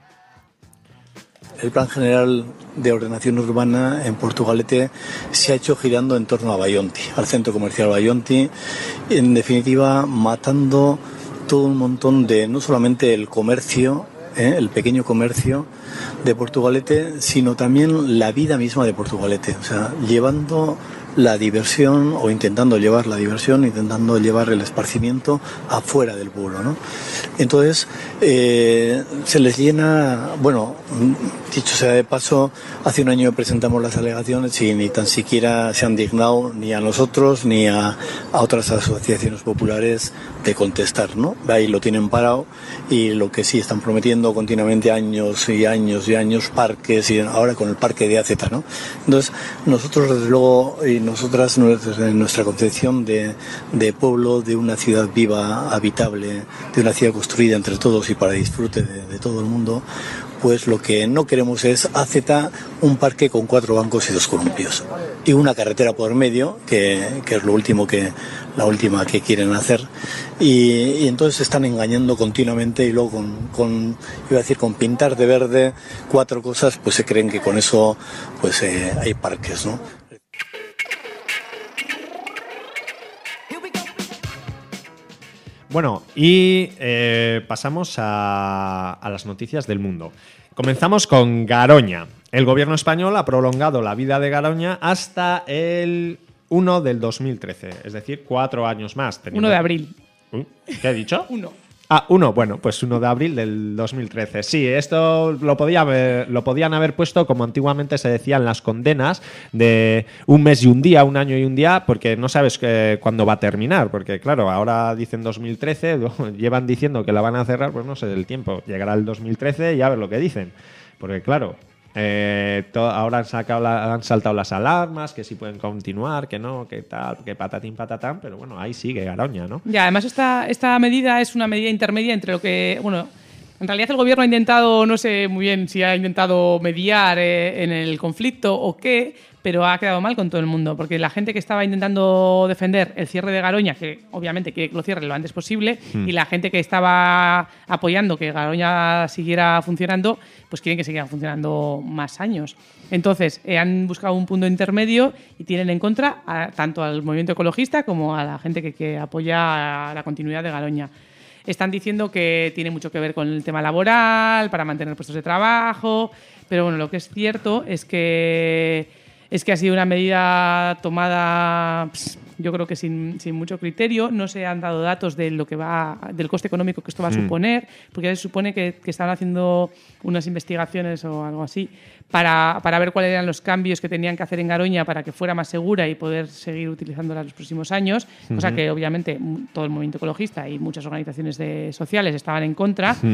El Plan General de Ordenación Urbana en Portugalete se ha hecho girando en torno a Bayonti, al centro comercial Bayonti, en definitiva matando todo un montón de, no solamente el comercio, ¿Eh? el pequeño comercio de Portugalete, sino también la vida misma de Portugalete, o sea, llevando la diversión o intentando llevar la diversión, intentando llevar el esparcimiento afuera del pueblo, ¿no? Entonces, eh, se les llena, bueno, dicho sea de paso, hace un año presentamos las alegaciones y ni tan siquiera se han dignado ni a nosotros ni a, a otras asociaciones populares de contestar, ¿no? Ahí lo tienen parado y lo que sí están prometiendo continuamente años y años y años, parques y ahora con el parque de Aceta, ¿no? Entonces, nosotros desde luego y nosotras desde nuestra concepción de, de pueblo, de una ciudad viva, habitable, de una ciudad construida entre todos y para disfrute de, de todo el mundo, pues lo que no queremos es Aceta, un parque con cuatro bancos y dos columpios y una carretera por medio, que, que es lo último que la última que quieren hacer, y, y entonces se están engañando continuamente y luego con, con iba a decir con pintar de verde cuatro cosas, pues se creen que con eso pues eh, hay parques, ¿no? Bueno, y eh, pasamos a, a las noticias del mundo. Comenzamos con Garoña. El gobierno español ha prolongado la vida de Garoña hasta el uno del dos mil trece, es decir, cuatro años más. Teniendo... uno de abril. ¿Qué he dicho? uno. Ah, uno, bueno, pues uno de abril del dos mil trece. Sí, esto lo, podía haber, lo podían haber puesto como antiguamente se decían las condenas, de un mes y un día, un año y un día, porque no sabes eh, cuándo va a terminar, porque claro, ahora dicen dos mil trece, llevan diciendo que la van a cerrar, pues no sé del tiempo, llegará el dos mil trece y a ver lo que dicen, porque claro... Eh, to- ahora han, sacado la, han saltado las alarmas, que si pueden continuar, que no, que tal, que patatín patatán, pero bueno, ahí sigue Garoña, ¿no? Ya, además esta, esta medida es una medida intermedia entre lo que, bueno, en realidad el gobierno ha intentado, no sé muy bien si ha intentado mediar eh, en el conflicto o qué, pero ha quedado mal con todo el mundo, porque la gente que estaba intentando defender el cierre de Garoña, que obviamente quiere que lo cierre lo antes posible, mm. y la gente que estaba apoyando que Garoña siguiera funcionando, pues quieren que siga funcionando más años. Entonces, eh, han buscado un punto intermedio y tienen en contra a, tanto al movimiento ecologista como a la gente que, que apoya a la continuidad de Garoña. Están diciendo que tiene mucho que ver con el tema laboral, para mantener puestos de trabajo, pero bueno, lo que es cierto es que es que ha sido una medida tomada, pss, yo creo que sin, sin mucho criterio. No se han dado datos de lo que va, del coste económico que esto va a mm. suponer, porque ya se supone que, que estaban haciendo unas investigaciones o algo así para, para ver cuáles eran los cambios que tenían que hacer en Garoña para que fuera más segura y poder seguir utilizándola en los próximos años, mm-hmm. cosa que obviamente todo el movimiento ecologista y muchas organizaciones de, sociales estaban en contra. Mm.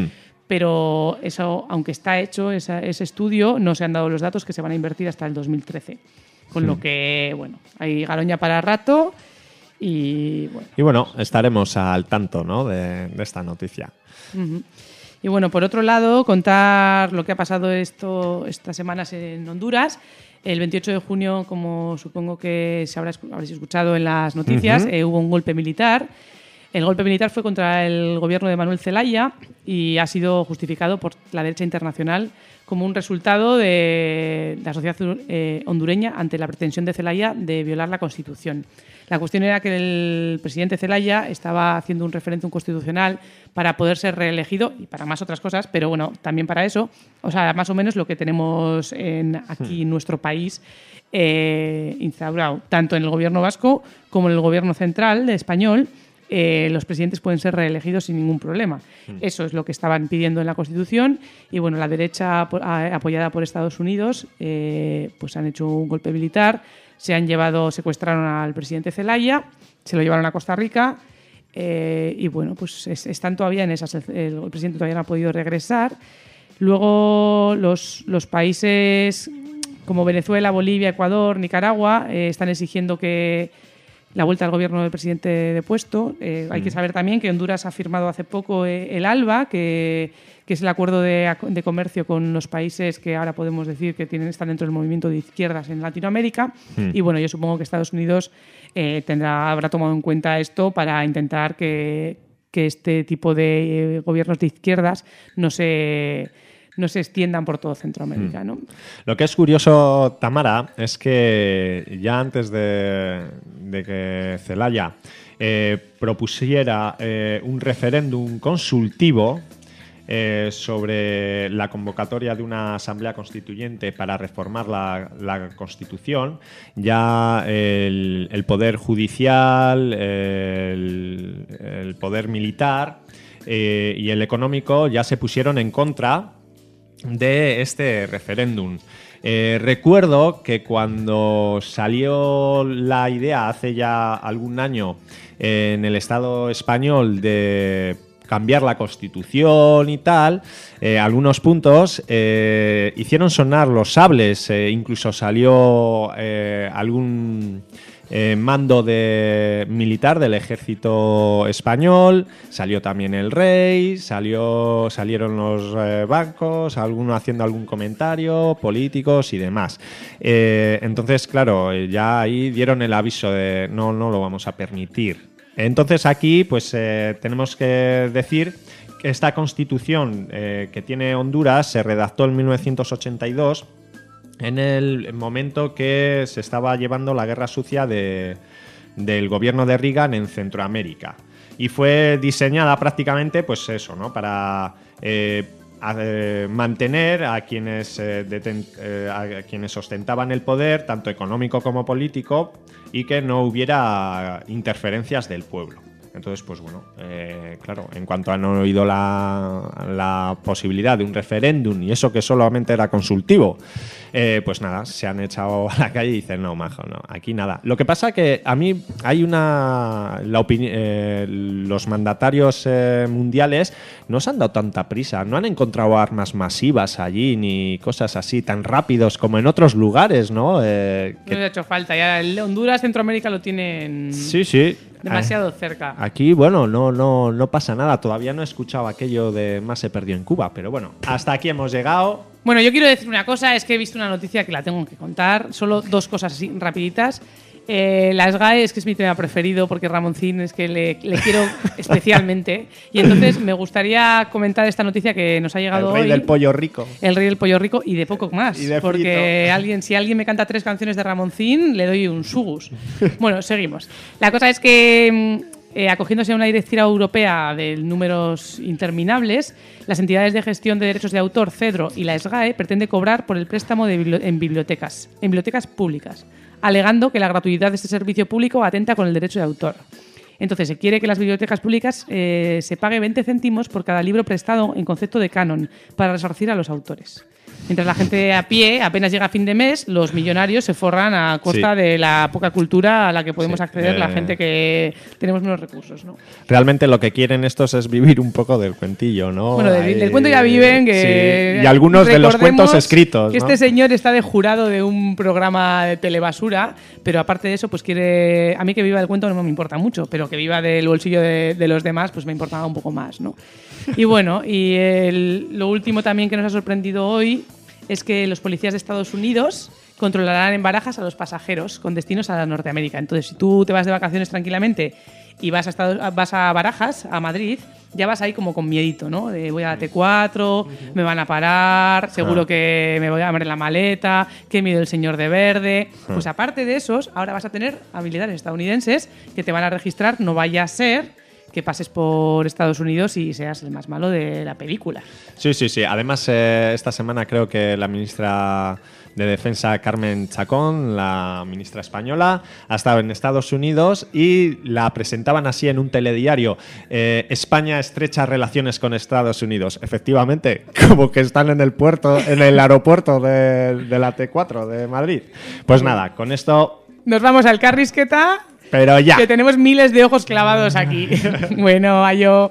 Pero eso, aunque está hecho esa, ese estudio, no se han dado los datos que se van a invertir hasta el dos mil trece. Con sí. lo que, bueno, hay Garoña para rato y bueno. Y bueno, estaremos al tanto, ¿no?, de, de esta noticia. Uh-huh. Y bueno, por otro lado, contar lo que ha pasado esto, estas semanas en Honduras. El veintiocho de junio, como supongo que se habrá, habréis escuchado en las noticias, uh-huh. eh, hubo un golpe militar. El golpe militar fue contra el gobierno de Manuel Zelaya y ha sido justificado por la derecha internacional como un resultado de la sociedad eh, hondureña ante la pretensión de Zelaya de violar la Constitución. La cuestión era que el presidente Zelaya estaba haciendo un referéndum constitucional para poder ser reelegido y para más otras cosas, pero bueno, también para eso, o sea, más o menos lo que tenemos en, aquí en nuestro país eh, instaurado, tanto en el gobierno vasco como en el gobierno central de español. Eh, los presidentes pueden ser reelegidos sin ningún problema. Mm. Eso es lo que estaban pidiendo en la Constitución y bueno, la derecha apoyada por Estados Unidos eh, pues han hecho un golpe militar, se han llevado, secuestraron al presidente Zelaya, se lo llevaron a Costa Rica eh, y bueno, pues es, están todavía en esas, el, el presidente todavía no ha podido regresar. Luego los, los países como Venezuela, Bolivia, Ecuador, Nicaragua eh, están exigiendo que la vuelta al gobierno del presidente depuesto. Eh, hay que saber también que Honduras ha firmado hace poco eh, el ALBA, que, que es el acuerdo de, de comercio con los países que ahora podemos decir que tienen, están dentro del movimiento de izquierdas en Latinoamérica. Mm. Y bueno, yo supongo que Estados Unidos eh, tendrá, habrá tomado en cuenta esto para intentar que, que este tipo de eh, gobiernos de izquierdas no se... no se extiendan por todo Centroamérica, ¿no? Lo que es curioso, Tamara, es que ya antes de, de que Zelaya eh, propusiera eh, un referéndum consultivo eh, sobre la convocatoria de una asamblea constituyente para reformar la, la Constitución, ya el, el poder judicial, el, el poder militar eh, y el económico ya se pusieron en contra de este referéndum. Eh, recuerdo que cuando salió la idea hace ya algún año eh, en el Estado español de cambiar la Constitución y tal, eh, algunos puntos eh, hicieron sonar los sables, eh, incluso salió eh, algún Eh, mando de militar del ejército español, salió también el rey, salió, salieron los eh, bancos, alguno haciendo algún comentario, políticos y demás. Eh, entonces, claro, ya ahí dieron el aviso de no, no lo vamos a permitir. Entonces aquí pues eh, tenemos que decir que esta Constitución eh, que tiene Honduras se redactó en mil novecientos ochenta y dos en el momento que se estaba llevando la guerra sucia de, del gobierno de Reagan en Centroamérica. Y fue diseñada prácticamente, pues eso, ¿no? Para eh, a, eh, mantener a quienes, eh, deten, eh, a quienes ostentaban el poder, tanto económico como político, y que no hubiera interferencias del pueblo. Entonces, pues bueno, eh, claro, en cuanto han oído la, la posibilidad de un referéndum y eso que solamente era consultivo, eh, pues nada, se han echado a la calle y dicen, no, majo, no, aquí nada. Lo que pasa que a mí hay una... La opini- eh, los mandatarios eh, mundiales no se han dado tanta prisa, no han encontrado armas masivas allí ni cosas así tan rápidos como en otros lugares, ¿no? Eh, que... No les ha hecho falta, ya el Honduras, Centroamérica lo tienen... Sí, sí. Demasiado cerca. Aquí, bueno, no, no, no pasa nada. Todavía no he escuchado aquello de más se perdió en Cuba, pero bueno, hasta aquí hemos llegado. Bueno, yo quiero decir una cosa, es que he visto una noticia que la tengo que contar. Solo dos cosas así, rapiditas. Eh, la S G A E es que es mi tema preferido porque Ramoncín es que le, le quiero especialmente y entonces me gustaría comentar esta noticia que nos ha llegado hoy. El rey hoy, del pollo rico. El rey del pollo rico y de poco más. Y de porque alguien, si alguien me canta tres canciones de Ramoncín, le doy un sugus. Bueno, seguimos. La cosa es que eh, acogiéndose a una directiva europea de números interminables, las entidades de gestión de derechos de autor, CEDRO y la S G A E pretende cobrar por el préstamo de bibli- en bibliotecas, en bibliotecas públicas, alegando que la gratuidad de este servicio público atenta con el derecho de autor. Entonces, se quiere que las bibliotecas públicas eh, se pague veinte céntimos por cada libro prestado en concepto de canon para resarcir a los autores. Mientras la gente a pie apenas llega a fin de mes, los millonarios se forran a costa sí. de la poca cultura a la que podemos sí. acceder eh... la gente que tenemos menos recursos, ¿no? Realmente lo que quieren estos es vivir un poco del cuentillo, ¿no? Bueno, del, Hay... del cuento ya viven. Que sí. Y algunos de los cuentos escritos, que ¿no? Este señor está de jurado de un programa de telebasura, pero aparte de eso, pues quiere... A mí que viva del cuento no me importa mucho, pero que viva del bolsillo de, de los demás, pues me importaba un poco más, ¿no? Y bueno, y el, lo último también que nos ha sorprendido hoy es que los policías de Estados Unidos controlarán en Barajas a los pasajeros con destinos a Norteamérica. Entonces, si tú te vas de vacaciones tranquilamente y vas a, Estados, vas a Barajas, a Madrid, ya vas ahí como con miedito, ¿no? De voy a la T cuatro, uh-huh. me van a parar, seguro uh-huh. que me voy a abrir la maleta, qué miedo el señor de verde. Uh-huh. Pues aparte de esos, ahora vas a tener habilidades estadounidenses que te van a registrar, no vaya a ser que pases por Estados Unidos y seas el más malo de la película. Sí, sí, sí. Además, eh, esta semana creo que la ministra de Defensa, Carmen Chacón, la ministra española, ha estado en Estados Unidos y la presentaban así en un telediario. Eh, España estrecha relaciones con Estados Unidos. Efectivamente, como que están en el puerto, en el aeropuerto de, de la T cuatro de Madrid. Pues nada, con esto... Nos vamos al Carrisqueta... Pero ya. Que tenemos miles de ojos clavados aquí. Bueno, ayo.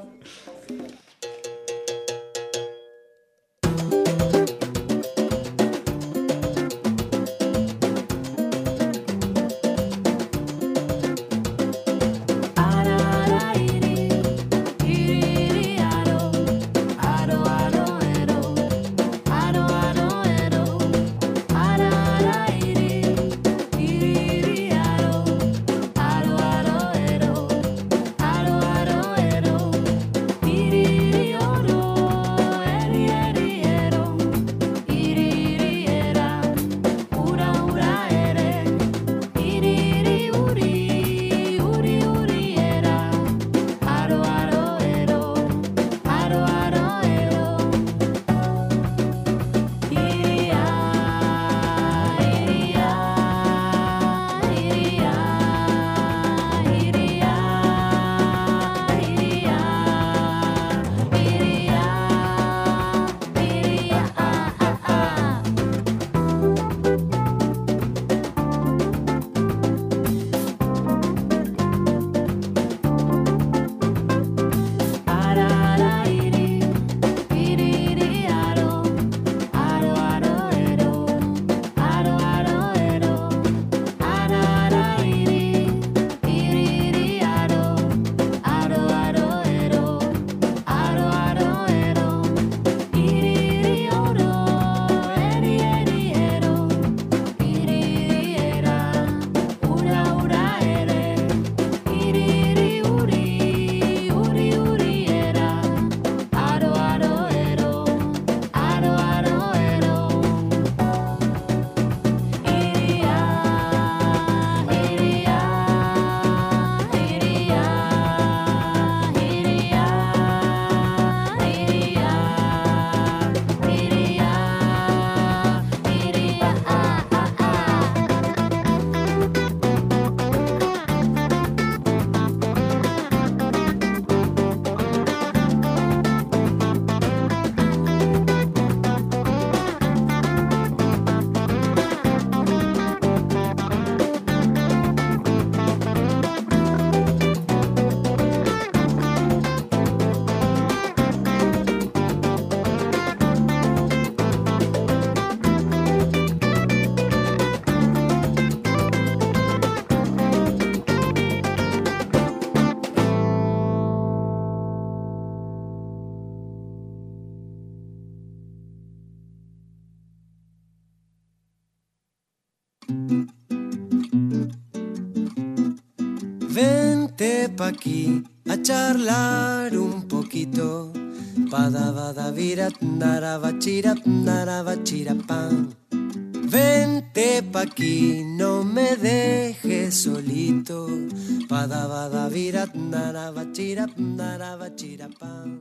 Vente pa' aquí a charlar un poquito. Padabadavirat, naravachirat, naravachirapam. Vente pa' aquí, no me dejes solito. Padabadavirat, naravachirat, naravachirapam.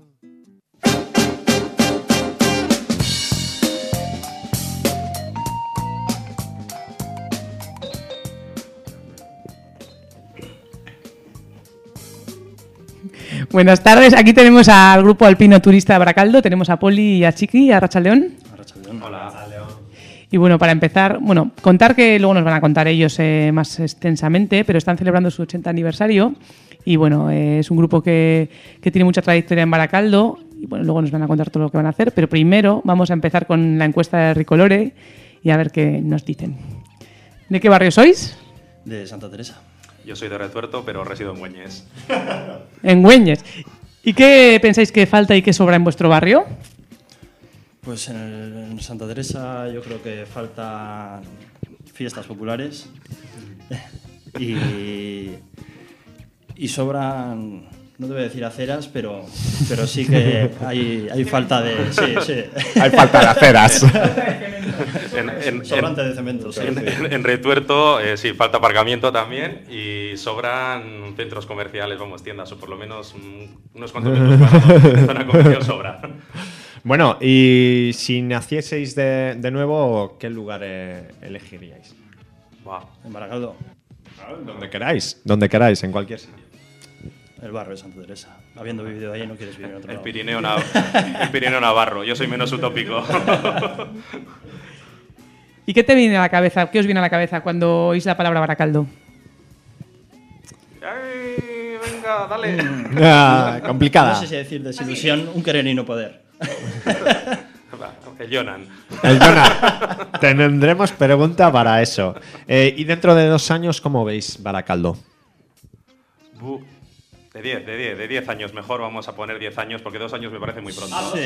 Buenas tardes, aquí tenemos al grupo alpino turista de Baracaldo, tenemos a Poli y a Chiqui, a Arratsaldeon. Arratsaldeon. Hola. Arratsaldeon. Y bueno, para empezar, bueno, contar que luego nos van a contar ellos eh, más extensamente, pero están celebrando su ochenta aniversario y bueno, eh, es un grupo que, que tiene mucha trayectoria en Baracaldo y bueno, luego nos van a contar todo lo que van a hacer, pero primero vamos a empezar con la encuesta de Ricolore y a ver qué nos dicen. ¿De qué barrio sois? De Santa Teresa. Yo soy de Retuerto, pero resido en Güeñes. En Güeñes. ¿Y qué pensáis que falta y que sobra en vuestro barrio? Pues en, el, en Santa Teresa yo creo que faltan fiestas populares y, y sobran, no te voy a decir aceras, pero, pero sí que hay, hay falta de... Sí, sí. Hay falta de aceras. En, en, Sobrante de cemento, sí. En, en, en Retuerto, eh, sí, falta aparcamiento también y sobran centros comerciales, vamos, tiendas, o por lo menos mm, unos cuantos metros cuadrados de zona comercial sobra. Bueno, y si nacieseis de, de nuevo, ¿qué lugar eh, elegiríais? Wow. En Baracaldo. Donde queráis, donde queráis, en cualquier sitio. El barrio de Santa Teresa. Habiendo vivido ahí, no quieres vivir en otro El lado. Pirineo, Nav el Pirineo Navarro, yo soy menos utópico. ¿Y qué te viene a la cabeza? ¿Qué os viene a la cabeza cuando oís la palabra Baracaldo? Ay, venga, dale. Ah, complicada. No sé si decir desilusión, un querer y no poder. El Jonan. El Jonan. Tendremos pregunta para eso. Eh, y dentro de dos años, ¿cómo veis Baracaldo? Bu. De diez, de diez, de diez años. Mejor vamos a poner diez años porque dos años me parece muy pronto. Sí.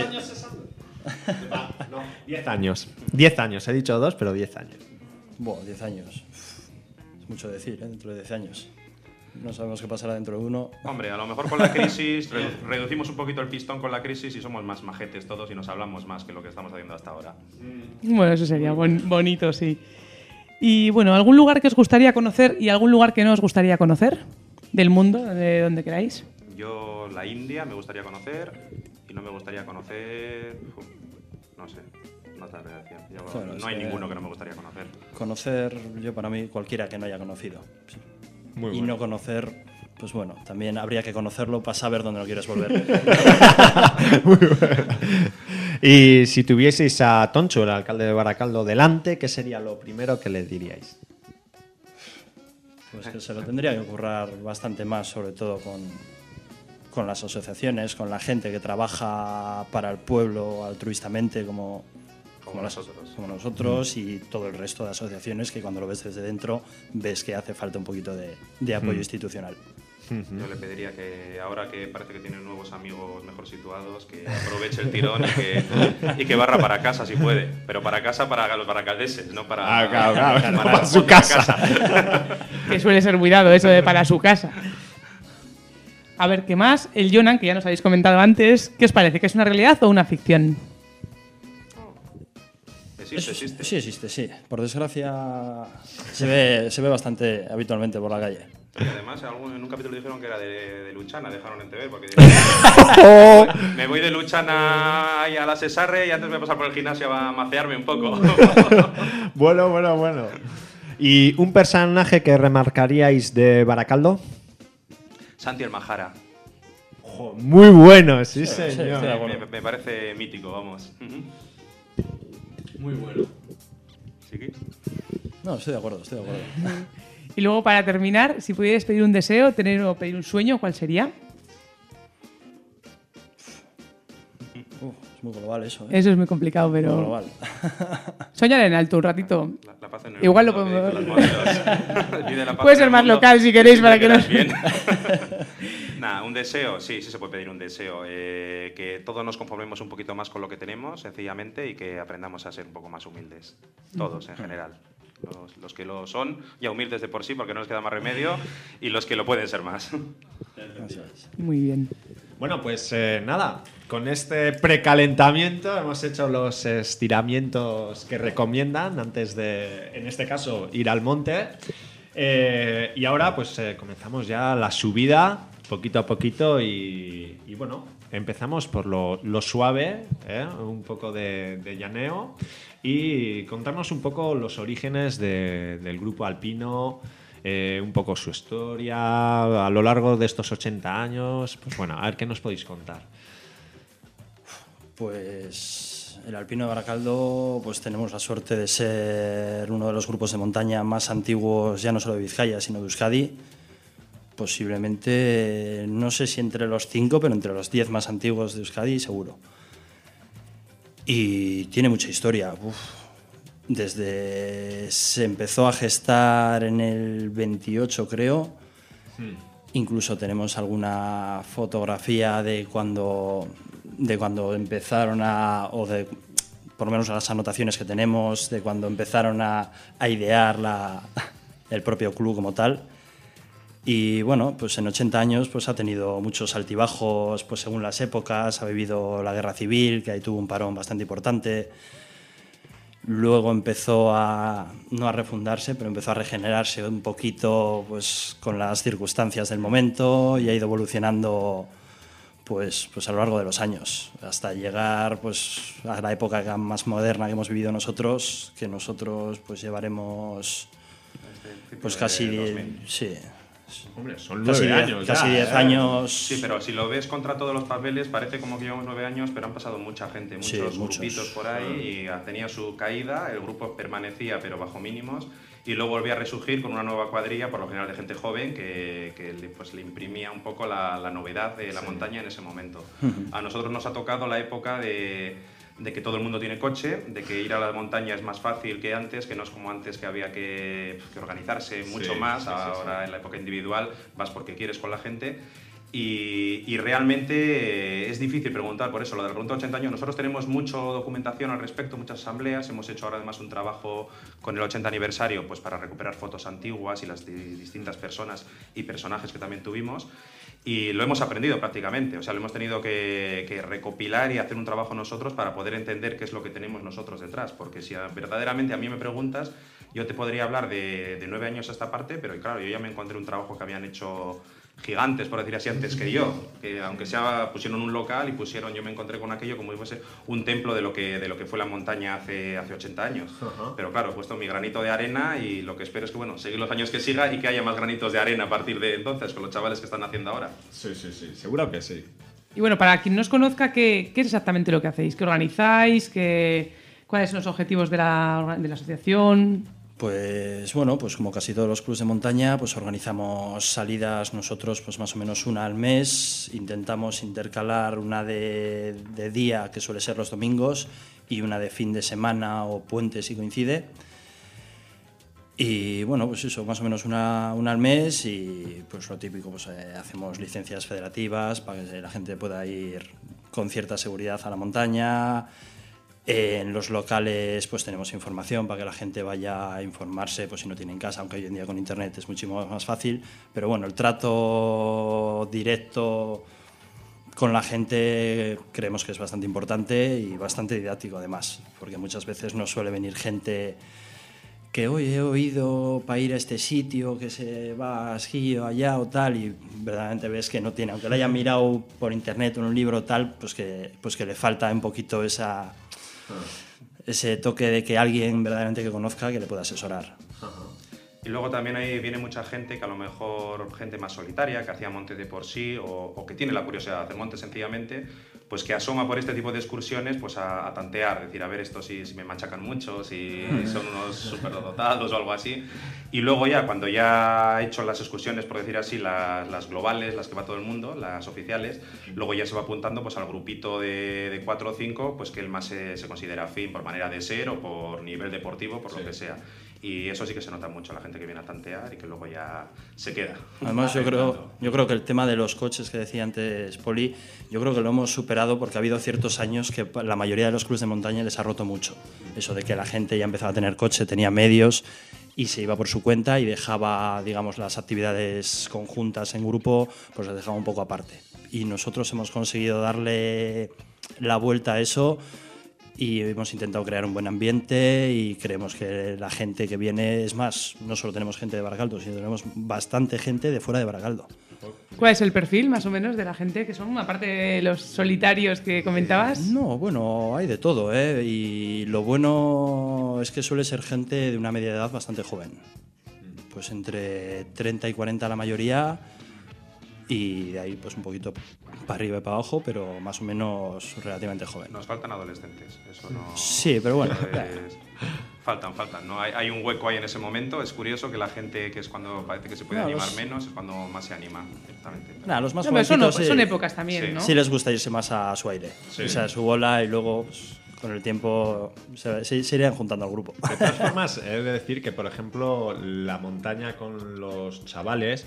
No, diez años. diez años, he dicho dos, pero diez años. Buah, diez años. Es mucho decir, ¿eh? Dentro de diez años. No sabemos qué pasará dentro de uno. Hombre, a lo mejor con la crisis redu reducimos un poquito el pistón con la crisis y somos más majetes todos y nos hablamos más que lo que estamos haciendo hasta ahora. Bueno, eso sería bon bonito, sí. Y bueno, ¿algún lugar que os gustaría conocer y algún lugar que no os gustaría conocer? Del mundo, de donde queráis. Yo la India me gustaría conocer y no me gustaría conocer... Uf, no sé, no te voy a decir. Yo, Bueno, no es hay que ninguno que no me gustaría conocer. Conocer, yo para mí, cualquiera que no haya conocido. Sí. Muy y bueno. no conocer, pues bueno, también habría que conocerlo para saber dónde no quieres volver. Muy bueno. Y si tuvieseis a Toncho, el alcalde de Baracaldo, delante, ¿qué sería lo primero que le diríais? Pues que se lo tendría que currar bastante más, sobre todo con, con las asociaciones, con la gente que trabaja para el pueblo altruistamente como, como, las, nosotros. como nosotros y todo el resto de asociaciones que cuando lo ves desde dentro ves que hace falta un poquito de, de apoyo Mm. institucional. Yo le pediría que ahora que parece que tiene nuevos amigos mejor situados, que aproveche el tirón y que, y que barra para casa si puede. Pero para casa para los baracaldeses, no para, Ah, claro, claro, para, para su otra casa. Que suele ser muy dado eso de para su casa. A ver, ¿qué más? El Jonan, que ya nos habéis comentado antes, ¿qué os parece? ¿Que es una realidad o una ficción? Existe, Eso existe. Sí, existe, sí. Por desgracia se ve, se ve bastante habitualmente por la calle. Y además algún- en un capítulo dijeron que era de, de Luchana, dejaron en T V porque dijeron, me voy de Luchana ahí a la Cesarre y antes voy a pasar por el gimnasio a macearme un poco. Bueno, bueno, bueno. ¿Y un personaje que remarcaríais de Baracaldo? Santi el Majara. Ojo, muy bueno, sí, sí, señor. estoy de Me, acuerdo. me- me parece mítico, vamos. Muy bueno. ¿Sí que? No, estoy de acuerdo, estoy de acuerdo. Y luego, para terminar, si pudierais pedir un deseo, tener o pedir un sueño, ¿cuál sería? Uf, es muy global eso, ¿eh? Eso es muy complicado, Muy pero... global. Soñar en alto un ratito. La, la paz en el Igual lo mundo, podemos- que dicen los modelos. Pide la paz Puede en ser el más mundo local, si y queréis, tú para te que nos- quedas bien. Nada, un deseo, sí, sí se puede pedir un deseo. Eh, que todos nos conformemos un poquito más con lo que tenemos, sencillamente, y que aprendamos a ser un poco más humildes. Todos, en general. Los, los que lo son, ya humildes de por sí, porque no les queda más remedio, y los que lo pueden ser más. Eso es. Muy bien. Bueno, pues eh, nada, con este precalentamiento hemos hecho los estiramientos que recomiendan antes de, en este caso, ir al monte. Eh, y ahora pues eh, comenzamos ya la subida, poquito a poquito, y, y bueno, empezamos por lo, lo suave, ¿eh? Un poco de, de llaneo, y contarnos un poco los orígenes de- del grupo alpino, eh, un poco su historia a lo largo de estos ochenta años. Pues bueno, a ver qué nos podéis contar. Pues el Alpino de Baracaldo, pues tenemos la suerte de ser uno de los grupos de montaña más antiguos, ya no solo de Vizcaya, sino de Euskadi. Posiblemente, no sé si entre los cinco, pero entre los diez más antiguos de Euskadi, seguro. Y tiene mucha historia. Uf. Desde se empezó a gestar en el veintiocho, creo, Incluso tenemos alguna fotografía de cuando, de cuando empezaron a, o de por lo menos las anotaciones que tenemos, de cuando empezaron a, a idear la, el propio club como tal. Y bueno, pues en ochenta años pues ha tenido muchos altibajos, pues según las épocas, ha vivido la guerra civil, que ahí tuvo un parón bastante importante. Luego empezó a, no a refundarse, pero empezó a regenerarse un poquito pues, con las circunstancias del momento y ha ido evolucionando pues, pues a lo largo de los años, hasta llegar pues, a la época más moderna que hemos vivido nosotros, que nosotros pues, llevaremos pues, casi... Sí. Hombre, son nueve casi años. Casi ya, diez ¿eh? años. Sí, pero si lo ves contra todos los papeles, parece como que llevamos nueve años, pero han pasado mucha gente, muchos, Sí, muchos. grupitos por ahí, y tenía su caída, el grupo permanecía, pero bajo mínimos, y luego volvía a resurgir con una nueva cuadrilla, por lo general de gente joven, que, que le, pues, le imprimía un poco la, la novedad de la sí. montaña en ese momento. A nosotros nos ha tocado la época de... de que todo el mundo tiene coche, de que ir a la montaña es más fácil que antes, que no es como antes que había que, que organizarse mucho sí, más, sí, ahora sí, sí. en la época individual vas porque quieres con la gente. Y, y realmente es difícil preguntar, por eso, lo de la pregunta de ochenta años, nosotros tenemos mucha documentación al respecto, muchas asambleas, hemos hecho ahora además un trabajo con el ochenta aniversario pues para recuperar fotos antiguas y las di- distintas personas y personajes que también tuvimos, y lo hemos aprendido prácticamente, o sea, lo hemos tenido que, que recopilar y hacer un trabajo nosotros para poder entender qué es lo que tenemos nosotros detrás, porque si verdaderamente a mí me preguntas, yo te podría hablar de, de nueve años a esta parte, pero claro, yo ya me encontré un trabajo que habían hecho gigantes, por decir así, antes que yo, que aunque sea pusieron un local y pusieron, yo me encontré con aquello como si fuese un templo de lo que, de lo que fue la montaña hace, hace ochenta años. Uh-huh. Pero claro, he puesto mi granito de arena y lo que espero es que, bueno, seguir los años que siga y que haya más granitos de arena a partir de entonces con los chavales que están haciendo ahora. Sí, sí, sí, seguro que sí. Y bueno, para quien no os conozca, ¿qué, qué es exactamente lo que hacéis? ¿Qué organizáis? ¿Qué, ¿Cuáles son los objetivos de la, de la asociación? Pues bueno, pues como casi todos los clubes de montaña, pues organizamos salidas nosotros pues más o menos una al mes, intentamos intercalar una de, de día, que suele ser los domingos, y una de fin de semana o puente si coincide. Y bueno, pues eso, más o menos una, una al mes, y pues lo típico, pues eh, hacemos licencias federativas para que la gente pueda ir con cierta seguridad a la montaña. En los locales pues tenemos información para que la gente vaya a informarse pues, si no tiene en casa, aunque hoy en día con internet es muchísimo más fácil. Pero bueno, el trato directo con la gente creemos que es bastante importante y bastante didáctico además, porque muchas veces nos suele venir gente que hoy he oído para ir a este sitio, que se va a esquí o allá o tal, y verdaderamente ves que no tiene, aunque lo hayan mirado por internet o en un libro tal, pues que, pues que le falta un poquito esa... ese toque de que alguien verdaderamente que conozca que le pueda asesorar. Y luego también ahí viene mucha gente que a lo mejor, gente más solitaria, que hacía monte de por sí o, o que tiene la curiosidad de hacer monte sencillamente, pues que asoma por este tipo de excursiones pues a, a tantear, decir, a ver esto si, si me machacan mucho, si son unos superdotados o algo así. Y luego ya, cuando ya ha hecho las excursiones, por decir así, las, las globales, las que va todo el mundo, las oficiales, luego ya se va apuntando pues al grupito de, de cuatro o cinco, pues que él más se, se considera afín por manera de ser o por nivel deportivo, por sí. lo que sea. Y eso sí que se nota mucho, la gente que viene a tantear y que luego ya se queda. Además, yo creo, yo creo que el tema de los coches que decía antes Poli, yo creo que lo hemos superado porque ha habido ciertos años que la mayoría de los clubes de montaña les ha roto mucho. Eso de que la gente ya empezaba a tener coche, tenía medios y se iba por su cuenta y dejaba, digamos, las actividades conjuntas en grupo, pues las dejaba un poco aparte. Y nosotros hemos conseguido darle la vuelta a eso y hemos intentado crear un buen ambiente y creemos que la gente que viene, es más, no solo tenemos gente de Baracaldo, sino tenemos bastante gente de fuera de Baracaldo. ¿Cuál es el perfil, más o menos, de la gente que son, aparte de los solitarios que comentabas? No, bueno, hay de todo, ¿eh? Y lo bueno es que suele ser gente de una media edad bastante joven. Pues entre treinta y cuarenta la mayoría, y de ahí pues un poquito para arriba y para abajo, pero más o menos relativamente joven. Nos faltan adolescentes, eso no... Sí, pero bueno... Es... Faltan, faltan. ¿No? Hay, hay un hueco ahí en ese momento. Es curioso que la gente, que es cuando parece que se puede no, animar los... menos, es cuando más se anima directamente. Nah, los más no, son, sí, son épocas también, sí. ¿no? Sí les gusta irse más a su aire, sí. O sea, a su bola, y luego, pues, con el tiempo se, se, se irían juntando al grupo. De todas formas, he de decir que, por ejemplo, la montaña con los chavales,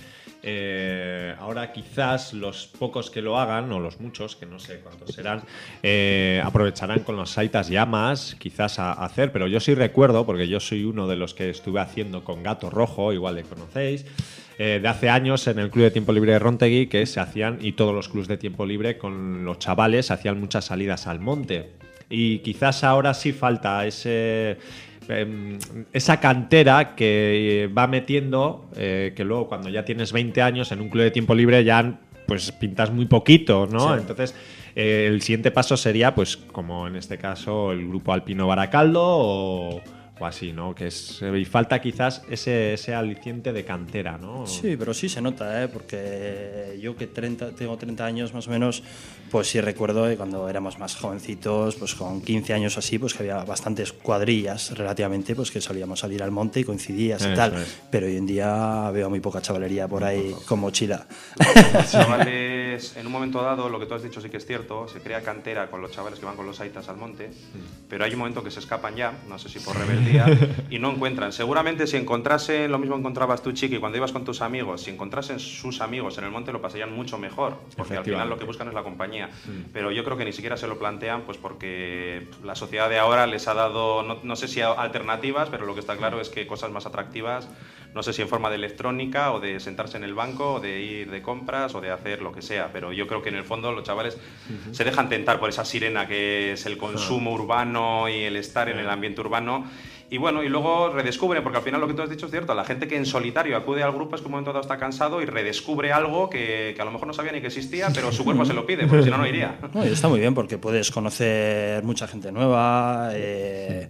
eh, ahora quizás los pocos que lo hagan, o los muchos, que no sé cuántos serán, eh, aprovecharán con los Saitas Llamas, quizás a, a hacer, pero yo sí recuerdo, porque yo soy uno de los que estuve haciendo con Gato Rojo, igual le conocéis, eh, de hace años en el Club de Tiempo Libre de Rontegui, que se hacían, y todos los clubs de tiempo libre con los chavales, hacían muchas salidas al monte. Y quizás ahora sí falta ese, eh, esa cantera que va metiendo, eh, que luego cuando ya tienes veinte años en un club de tiempo libre ya pues pintas muy poquito, ¿no? Sí. Entonces eh, el siguiente paso sería, pues como en este caso el Grupo Alpino Baracaldo o... o así, ¿no? Que es, y falta quizás ese, ese aliciente de cantera, ¿no? Sí, pero sí se nota, ¿eh? Porque yo que treinta, tengo treinta años más o menos, pues sí recuerdo que cuando éramos más jovencitos, pues con quince años o así, pues que había bastantes cuadrillas relativamente, pues que solíamos salir al monte y coincidías y tal. Es. Pero hoy en día veo muy poca chavalería por ahí con mochila. Los chavales, en un momento dado, lo que tú has dicho sí que es cierto, se crea cantera con los chavales que van con los Saitas al monte, mm. pero hay un momento que se escapan ya, no sé si por rebeldía, y no encuentran. Seguramente si encontrasen, lo mismo encontrabas tú, Chiqui, cuando ibas con tus amigos, si encontrasen sus amigos en el monte lo pasarían mucho mejor, porque al final lo que buscan es la compañía. Mm. Pero yo creo que ni siquiera se lo plantean, pues porque la sociedad de ahora les ha dado, no, no sé si alternativas, pero lo que está claro es que cosas más atractivas, no sé si en forma de electrónica o de sentarse en el banco, o de ir de compras o de hacer lo que sea, pero yo creo que en el fondo los chavales uh-huh. se dejan tentar por esa sirena que es el consumo uh-huh. urbano y el estar uh-huh. en el ambiente urbano. Y bueno, y luego redescubren, porque al final lo que tú has dicho es cierto, la gente que en solitario acude al grupo es que un momento dado está cansado y redescubre algo que, que a lo mejor no sabía ni que existía, pero su cuerpo se lo pide, porque si no, no iría. No, y está muy bien porque puedes conocer mucha gente nueva, eh,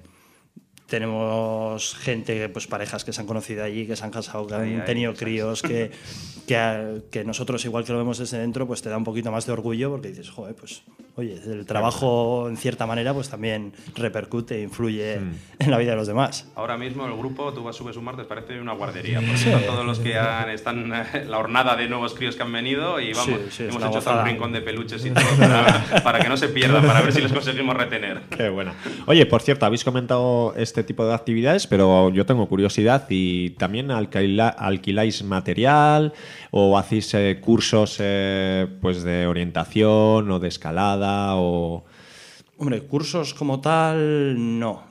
tenemos gente, pues parejas que se han conocido allí, que se han casado, que han tenido críos, que, que, que nosotros igual que lo vemos desde dentro, pues te da un poquito más de orgullo porque dices, joder, pues oye, el trabajo en cierta manera pues también repercute e influye mm. en la vida de los demás. Ahora mismo el grupo, tú vas, subes un martes, parece una guardería, porque sí. están todos los que han, están la hornada de nuevos críos que han venido y vamos, sí, sí, hemos hecho hasta un rincón de peluches y todo para, para que no se pierdan, para ver si les conseguimos retener. Qué buena. Oye, por cierto, habéis comentado este tipo de actividades, pero yo tengo curiosidad y también alquila, alquiláis material o hacéis eh, cursos eh, pues de orientación o de escalada o... Hombre, cursos como tal no,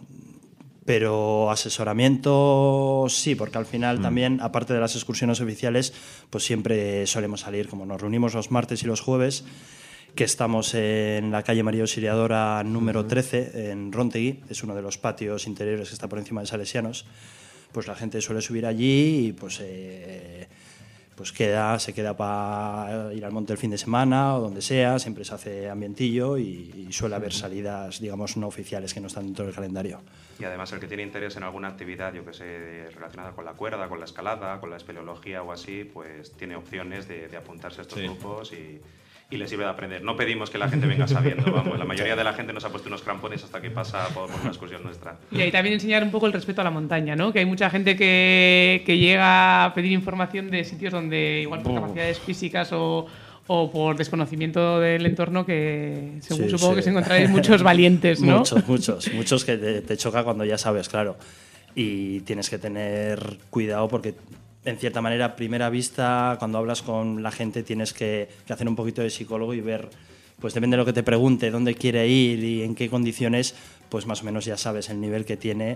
pero asesoramiento sí, porque al final mm. también, aparte de las excursiones oficiales, pues siempre solemos salir, como nos reunimos los martes y los jueves, que estamos en la calle María Auxiliadora número trece, en Rontegui, es uno de los patios interiores que está por encima de Salesianos, pues la gente suele subir allí y pues, eh, pues queda, se queda para ir al monte el fin de semana o donde sea, siempre se hace ambientillo y, y suele haber salidas, digamos, no oficiales que no están dentro del calendario. Y además el que tiene interés en alguna actividad, yo que sé, relacionada con la cuerda, con la escalada, con la espeleología o así, pues tiene opciones de, de apuntarse a estos sí. grupos y... y les sirve de aprender. No pedimos que la gente venga sabiendo, vamos, la mayoría de la gente nos ha puesto unos crampones hasta que pasa por una excursión nuestra. Y ahí también enseñar un poco el respeto a la montaña, ¿no? Que hay mucha gente que, que llega a pedir información de sitios donde igual por capacidades físicas o, o por desconocimiento del entorno que según sí, supongo sí. que se encontraréis muchos valientes, ¿no? Muchos, muchos, muchos que te, te choca cuando ya sabes, claro. Y tienes que tener cuidado porque en cierta manera, a primera vista, cuando hablas con la gente tienes que, que hacer un poquito de psicólogo y ver, pues depende de lo que te pregunte, dónde quiere ir y en qué condiciones, pues más o menos ya sabes el nivel que tiene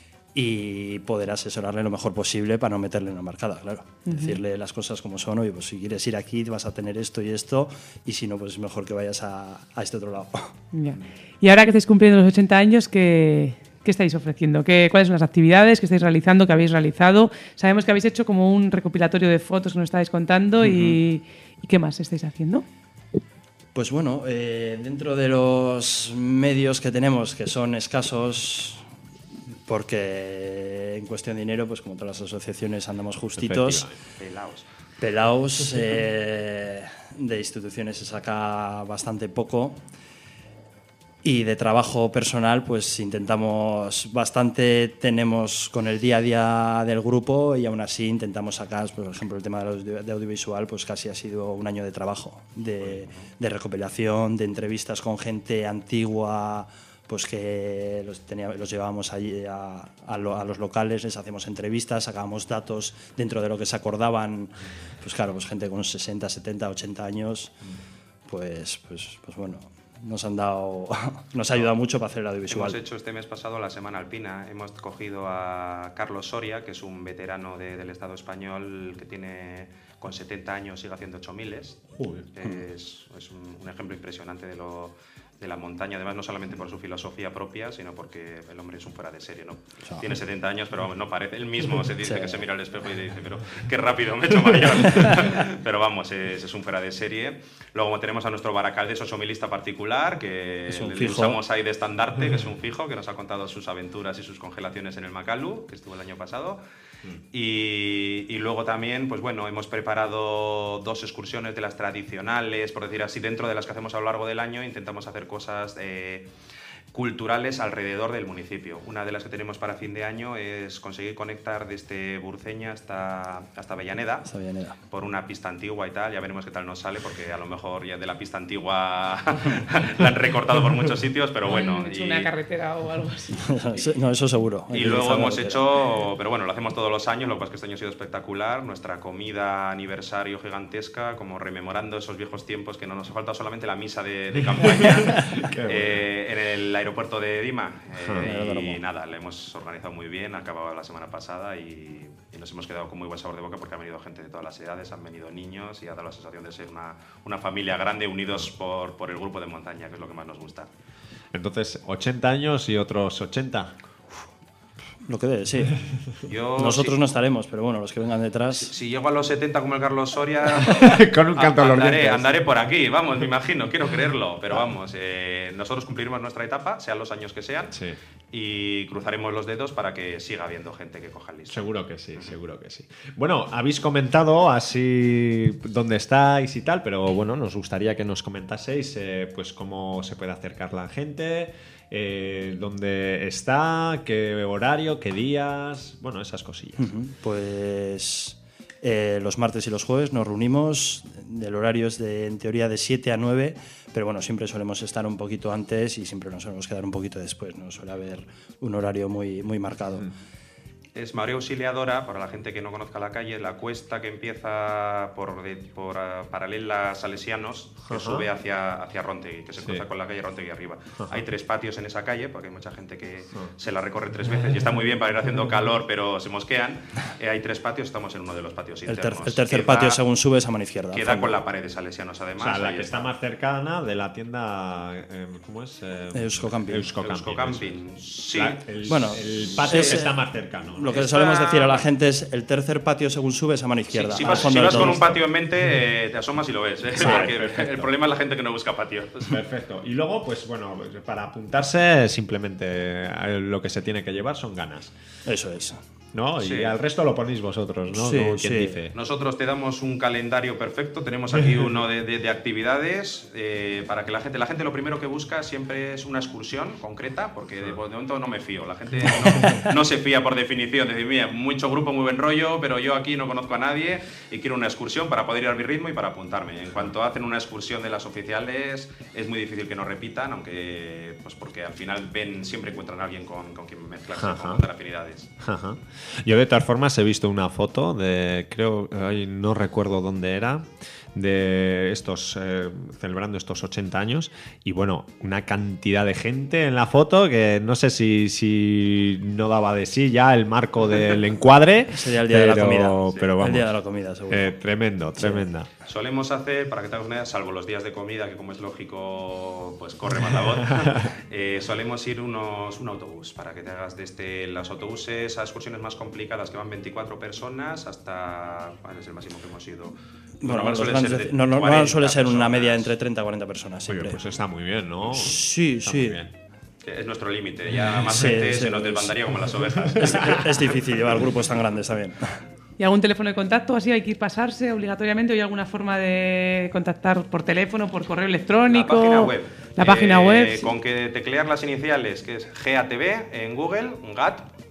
y poder asesorarle lo mejor posible para no meterle una marcada, claro. Uh-huh. Decirle las cosas como son, oye, pues si quieres ir aquí vas a tener esto y esto y si no, pues es mejor que vayas a, a este otro lado. Yeah. Y ahora que estáis cumpliendo los ochenta años, ¿qué, qué estáis ofreciendo? ¿Qué, ¿Cuáles son las actividades que estáis realizando, que habéis realizado? Sabemos que habéis hecho como un recopilatorio de fotos que nos estáis contando uh-huh. y, y ¿qué más estáis haciendo? Pues bueno, eh, dentro de los medios que tenemos, que son escasos, porque en cuestión de dinero, pues como todas las asociaciones andamos justitos, pelaos, pelaos eh, de instituciones se saca bastante poco y de trabajo personal pues intentamos bastante, tenemos con el día a día del grupo y aún así intentamos sacar, por ejemplo, el tema de audiovisual, pues casi ha sido un año de trabajo, de, de recopilación, de entrevistas con gente antigua, pues que los, tenía, los llevábamos allí a, a, lo, a los locales, les hacíamos entrevistas, sacábamos datos dentro de lo que se acordaban. Pues claro, pues gente con sesenta, setenta, ochenta años, pues, pues, pues bueno, nos han dado, nos ha ayudado mucho para hacer el audiovisual. Hemos hecho este mes pasado la Semana Alpina. Hemos cogido a Carlos Soria, que es un veterano de, del Estado español que tiene con setenta años sigue haciendo ocho miles. Es, es un, un ejemplo impresionante de lo de la montaña, además no solamente por su filosofía propia, sino porque el hombre es un fuera de serie, ¿no? O sea, tiene setenta años, pero vamos, no parece, él mismo se dice sí. que se mira al espejo y dice, pero qué rápido me he hecho mayor. Pero vamos, es, es un fuera de serie. Luego tenemos a nuestro Baracaldes ochomilista particular, que le usamos ahí de estandarte, que es un fijo, que nos ha contado sus aventuras y sus congelaciones en el Makalu, que estuvo el año pasado. Y, y luego también, pues bueno, hemos preparado dos excursiones de las tradicionales, por decir así, dentro de las que hacemos a lo largo del año. Intentamos hacer cosas eh, culturales alrededor del municipio. Una de las que tenemos para fin de año es conseguir conectar desde Burceña hasta, hasta Avellaneda, hasta Avellaneda por una pista antigua y tal. Ya veremos qué tal nos sale, porque a lo mejor ya de la pista antigua la han recortado por muchos sitios, pero bueno. Han hecho y... una carretera o algo así. No, eso seguro. Y luego hemos hecho, pero bueno, lo hacemos todos los años, lo que pasa es que este año ha sido espectacular, nuestra comida aniversario gigantesca, como rememorando esos viejos tiempos, que no nos ha faltado solamente la misa de, de campaña eh, en el aeropuerto de Dima. Eh, y nada, la hemos organizado muy bien, ha acabado la semana pasada y, y nos hemos quedado con muy buen sabor de boca, porque ha venido gente de todas las edades, han venido niños y ha dado la sensación de ser una, una familia grande unidos por, por el grupo de montaña, que es lo que más nos gusta. Entonces, ochenta años y otros ochenta. Lo que dé, sí. Yo, Nosotros sí. no estaremos, pero bueno, los que vengan detrás... Si, si llego a los setenta como el Carlos Soria, con un canto a, los andaré, dientes. andaré por aquí, vamos, me imagino, quiero creerlo. Pero vamos, eh, nosotros cumpliremos nuestra etapa, sean los años que sean, sí. y cruzaremos los dedos para que siga habiendo gente que coja el listón. Seguro que sí, seguro que sí. Bueno, habéis comentado así dónde estáis y tal, pero bueno, nos gustaría que nos comentaseis eh, pues cómo se puede acercar la gente... Eh, dónde está, qué horario, qué días, bueno, esas cosillas. Uh-huh. Pues eh, los martes y los jueves nos reunimos, el horario es de, en teoría de siete a nueve, pero bueno, siempre solemos estar un poquito antes y siempre nos solemos quedar un poquito después, no suele haber un horario muy, muy marcado. Uh-huh. Es María Auxiliadora, para la gente que no conozca la calle, la cuesta que empieza por, de, por uh, paralela a Salesianos, que uh-huh. sube hacia, hacia Rontegui, que se sí. cruza con la calle Rontegui arriba. Uh-huh. Hay tres patios en esa calle, porque hay mucha gente que uh-huh. se la recorre tres veces y está muy bien para ir haciendo calor, pero se mosquean. Eh, hay tres patios, estamos en uno de los patios internos. El, ter el tercer queda, patio, según subes, a mano izquierda. Queda con la pared de Salesianos, además. O sea, la que está más cercana de la tienda, eh, ¿cómo es? Eh, Euskocamping. Euskocamping. Euskocamping, sí. La, el, bueno, el patio es, que está más cercano. Lo que está... solemos decir a la gente es el tercer patio según subes a mano izquierda. Sí, si vas, si vas con un patio en mente, eh, te asomas y lo ves. ¿eh? Sí, Porque el problema es la gente que no busca patio. Perfecto. Y luego, pues bueno, para apuntarse simplemente lo que se tiene que llevar son ganas. Eso es. ¿No? Sí. Y al resto lo ponéis vosotros, ¿no? Sí, ¿Quién sí. dice? Nosotros te damos un calendario perfecto, tenemos aquí uno de, de, de actividades eh, para que la gente, la gente lo primero que busca siempre es una excursión concreta, porque de, de momento no me fío, la gente no, no se fía por definición, decir, mira, mucho grupo, muy buen rollo, pero yo aquí no conozco a nadie y quiero una excursión para poder ir a mi ritmo y para apuntarme. En cuanto hacen una excursión de las oficiales, es muy difícil que no repitan, aunque pues porque al final ven, siempre encuentran a alguien con, con quien mezclarse, con montar afinidades. Ajá. Yo de todas formas he visto una foto de, creo, ay, no recuerdo dónde era, de estos, eh, celebrando estos ochenta años, y bueno, una cantidad de gente en la foto que no sé si, si no daba de sí ya el marco del encuadre. Sería el día pero, de la comida. Sí. Pero vamos, el día de la comida, seguro. Eh, tremendo, tremenda. Sí. Solemos hacer, para que te hagas una idea, salvo los días de comida, que como es lógico, pues corre más la voz, eh, solemos ir unos, un autobús, para que te hagas desde los autobuses a excursiones más complicadas, que van veinticuatro personas, hasta, ¿cuál es el máximo que hemos ido? Bueno, bueno suele ser, de no, no, no suele ser una media entre treinta a cuarenta personas siempre. Oye, pues está muy bien, ¿no? Sí, está sí. Muy bien. Es nuestro límite, ya más sí, gente sí, se nos pues, desbandaría como las ovejas. Es, es difícil llevar grupos tan grandes también. ¿Y algún teléfono de contacto? ¿Así hay que ir pasarse obligatoriamente? ¿O hay alguna forma de contactar por teléfono, por correo electrónico? La página web. La página eh, web. Con que teclear las iniciales, que es G A T B en Google, G A T,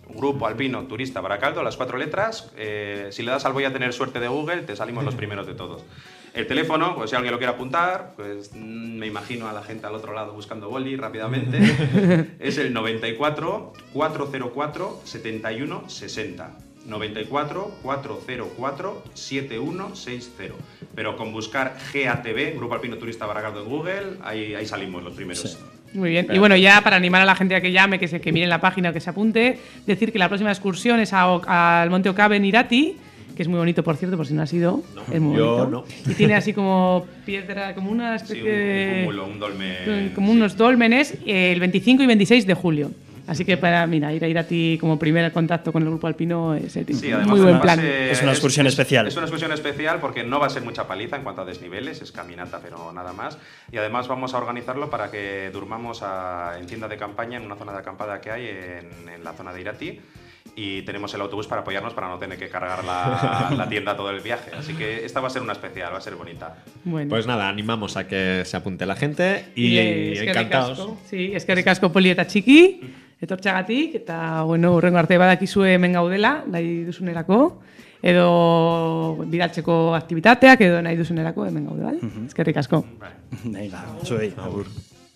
Grupo Alpino Turista Baracaldo, las cuatro letras. Eh, si le das al voy a tener suerte de Google, te salimos los primeros de todos. El teléfono, pues si alguien lo quiere apuntar, pues me imagino a la gente al otro lado buscando boli rápidamente. Es el noventa y cuatro, cuatrocientos cuatro, setenta y uno sesenta. noventa y cuatro, cuatrocientos cuatro, setenta y uno sesenta. Pero con buscar G A T B, Grupo Alpino Turista Baracaldo en Google, ahí, ahí salimos los primeros. Sí. Muy bien. Y bueno, ya para animar a la gente a que llame, que se que miren la página, que se apunte, decir que la próxima excursión es a, al Monte Ocabe en Irati, que es muy bonito, por cierto, por si no has ido. No, es muy yo bonito. No. Y tiene así como piedra, como una especie sí, un, de... un cúmulo, un dolmen. Como sí. unos dólmenes, eh, el veinticinco y veintiséis de julio. Así que para, mira, ir a Irati como primer contacto con el Grupo Alpino es sí, muy buen plan. Eh, es una excursión es, especial. Es una excursión especial porque no va a ser mucha paliza en cuanto a desniveles, es caminata pero nada más. Y además vamos a organizarlo para que durmamos a, en tienda de campaña en una zona de acampada que hay en, en la zona de Irati. Y tenemos el autobús para apoyarnos para no tener que cargar la, la tienda todo el viaje. Así que esta va a ser una especial, va a ser bonita. Bueno. Pues nada, animamos a que se apunte la gente y, y encantados. Ricasco. Sí, es que ricasco poli eta txiki, etortxagatik, eta bueno, urrengo arte badakizue hemen gaudela, nahi duzunerako, edo bidaltzeko aktibitateak, edo nahi duzunerako hemen gaude, bale? Uh-huh. Es que ricasco. Nahi da, zuei, agur.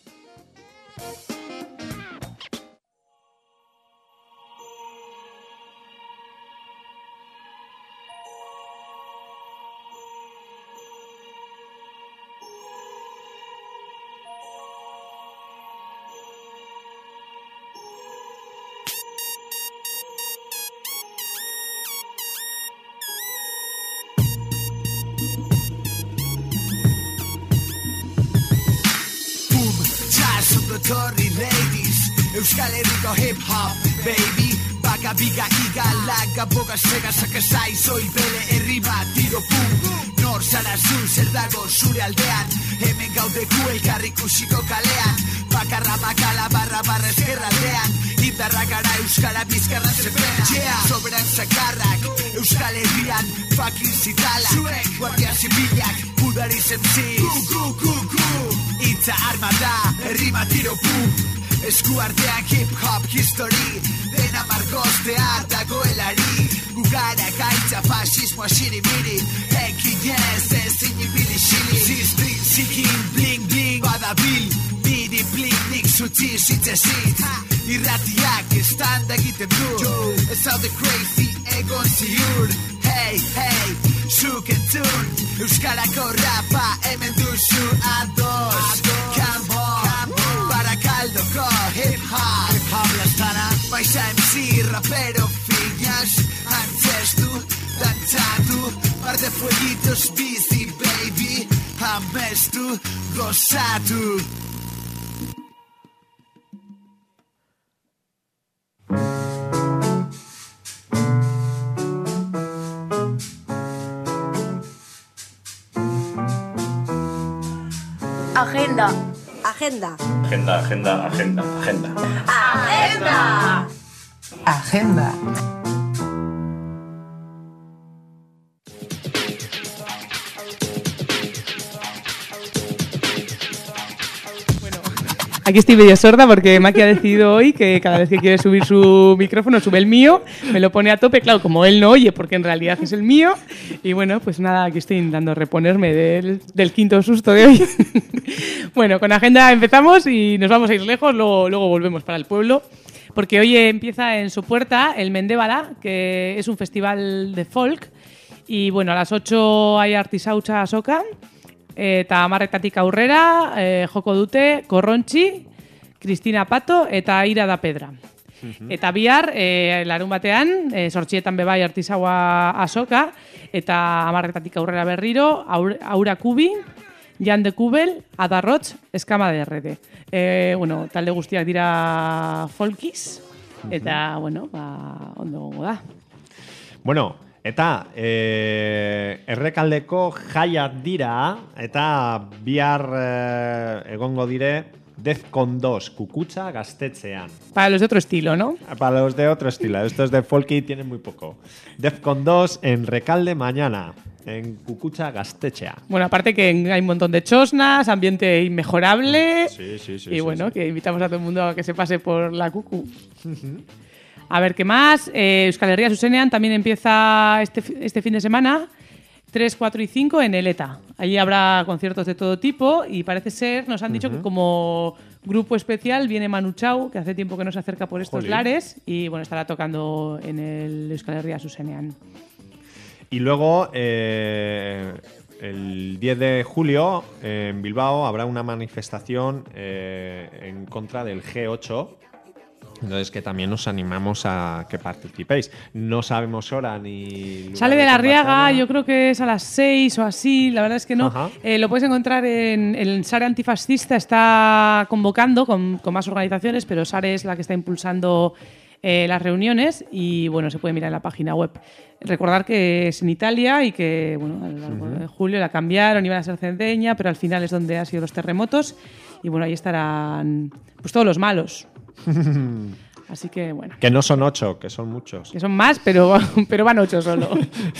Torri ladies, Euskal Herriko hip hop, baby. Baka biga iga laga boga sega sakasai soy bele herri bat tiro pum. Nor zara zu zer dago zure aldean, hemen gaude gu elkarri ikusiko kalean. Bakarra bakala barra barra eskerraldean, indarra gara euskara bizkarra zepena. Yeah, soberan zakarrak, Euskal Herrian fucking zitala. Zuek, guardia zibilak, budariz emziz. Gu, gu, gu, gu. Itza arma da, herri bat tiro pum. Eskuartean hip-hop history, dena margoztear dagoelari. Gugara gaitza fascismoa sirimiri, ekin ez ezin ibili xili. Ziztrin, zikin, bling, bling, badabil, bidi, bling, nik zutzi zitzezit. Irratiak estanda egiten du, ez haude crazy egon ziur. Hey, hey, zuk entzun, Euskarako rapa hemen duzu ados. Come on, Barakaldoko hip-hop, hip-hop lastana. Baixa M C, rapero, finas, antzestu, dantzatu. Par de fueguitos bizi, baby, amestu, gozatu. Agenda. Agenda. Agenda, agenda, agenda, agenda. Agenda. Agenda. Aquí estoy medio sorda porque Maki ha decidido hoy que cada vez que quiere subir su micrófono sube el mío, me lo pone a tope, claro, como él no oye porque en realidad es el mío. Y bueno, pues nada, aquí estoy intentando reponerme del, del quinto susto de hoy. Bueno, con agenda empezamos y nos vamos a ir lejos, luego, luego volvemos para el pueblo. Porque hoy empieza en Sopuerta el Mendebala, que es un festival de folk. Y bueno, a las ocho hay artisautza azoka. Eta hamarretatik aurrera, eh, joko dute Korrontzi, Cristina Pato eta Ira da Pedra. Uh-huh. Eta bihar, eh, larun batean, eh, sortxietan bebai artisaua azoka, eta hamarretatik aurrera berriro, aur, Aura Kubi, Jan de Kubel, Adarrotz, Eskama de Errede. Eh, bueno, talde guztiak dira folkiz, eta, uh-huh. bueno, ba, ondo gongo da. Bueno, eta e, errekaldeko jaiak dira, eta bihar e, egongo dire Defcon dos, Kukutza gaztetxean. Para los de otro estilo, ¿no? Para los de otro estilo. Estos de folky tienen muy poco. Defcon dos en Recalde mañana, en Kukutza gaztetxea. Bueno, aparte que hay un montón de chosnas, ambiente inmejorable. Sí, sí, sí. Y sí, bueno, sí. que invitamos a todo el mundo a que se pase por la Cucu. Uh-huh. A ver, ¿qué más? Eh, Euskal Herria Zuzenean también empieza este, este fin de semana, tres, cuatro y cinco en el ETA. Allí habrá conciertos de todo tipo y parece ser, nos han dicho uh-huh. que como grupo especial viene Manu Chao, que hace tiempo que no se acerca por estos Jolín. lares y bueno, estará tocando en el Euskal Herria Zuzenean. Y luego, eh, el diez de julio, eh, en Bilbao, habrá una manifestación eh, en contra del G ocho. Entonces, que también os animamos a que participéis. No sabemos hora ni... Sale de la Riaga, yo creo que es a las seis o así, la verdad es que no. Eh, lo puedes encontrar en el Sare Antifascista, está convocando con, con más organizaciones, pero Sare es la que está impulsando eh, las reuniones y bueno, se puede mirar en la página web. Recordar que es en Italia y que bueno, a lo largo uh-huh. de julio la cambiaron, iban a ser Cerdeña, pero al final es donde han sido los terremotos y bueno, ahí estarán pues todos los malos. Así que bueno. Que no son ocho, que son muchos. Que son más, pero, pero van ocho solo.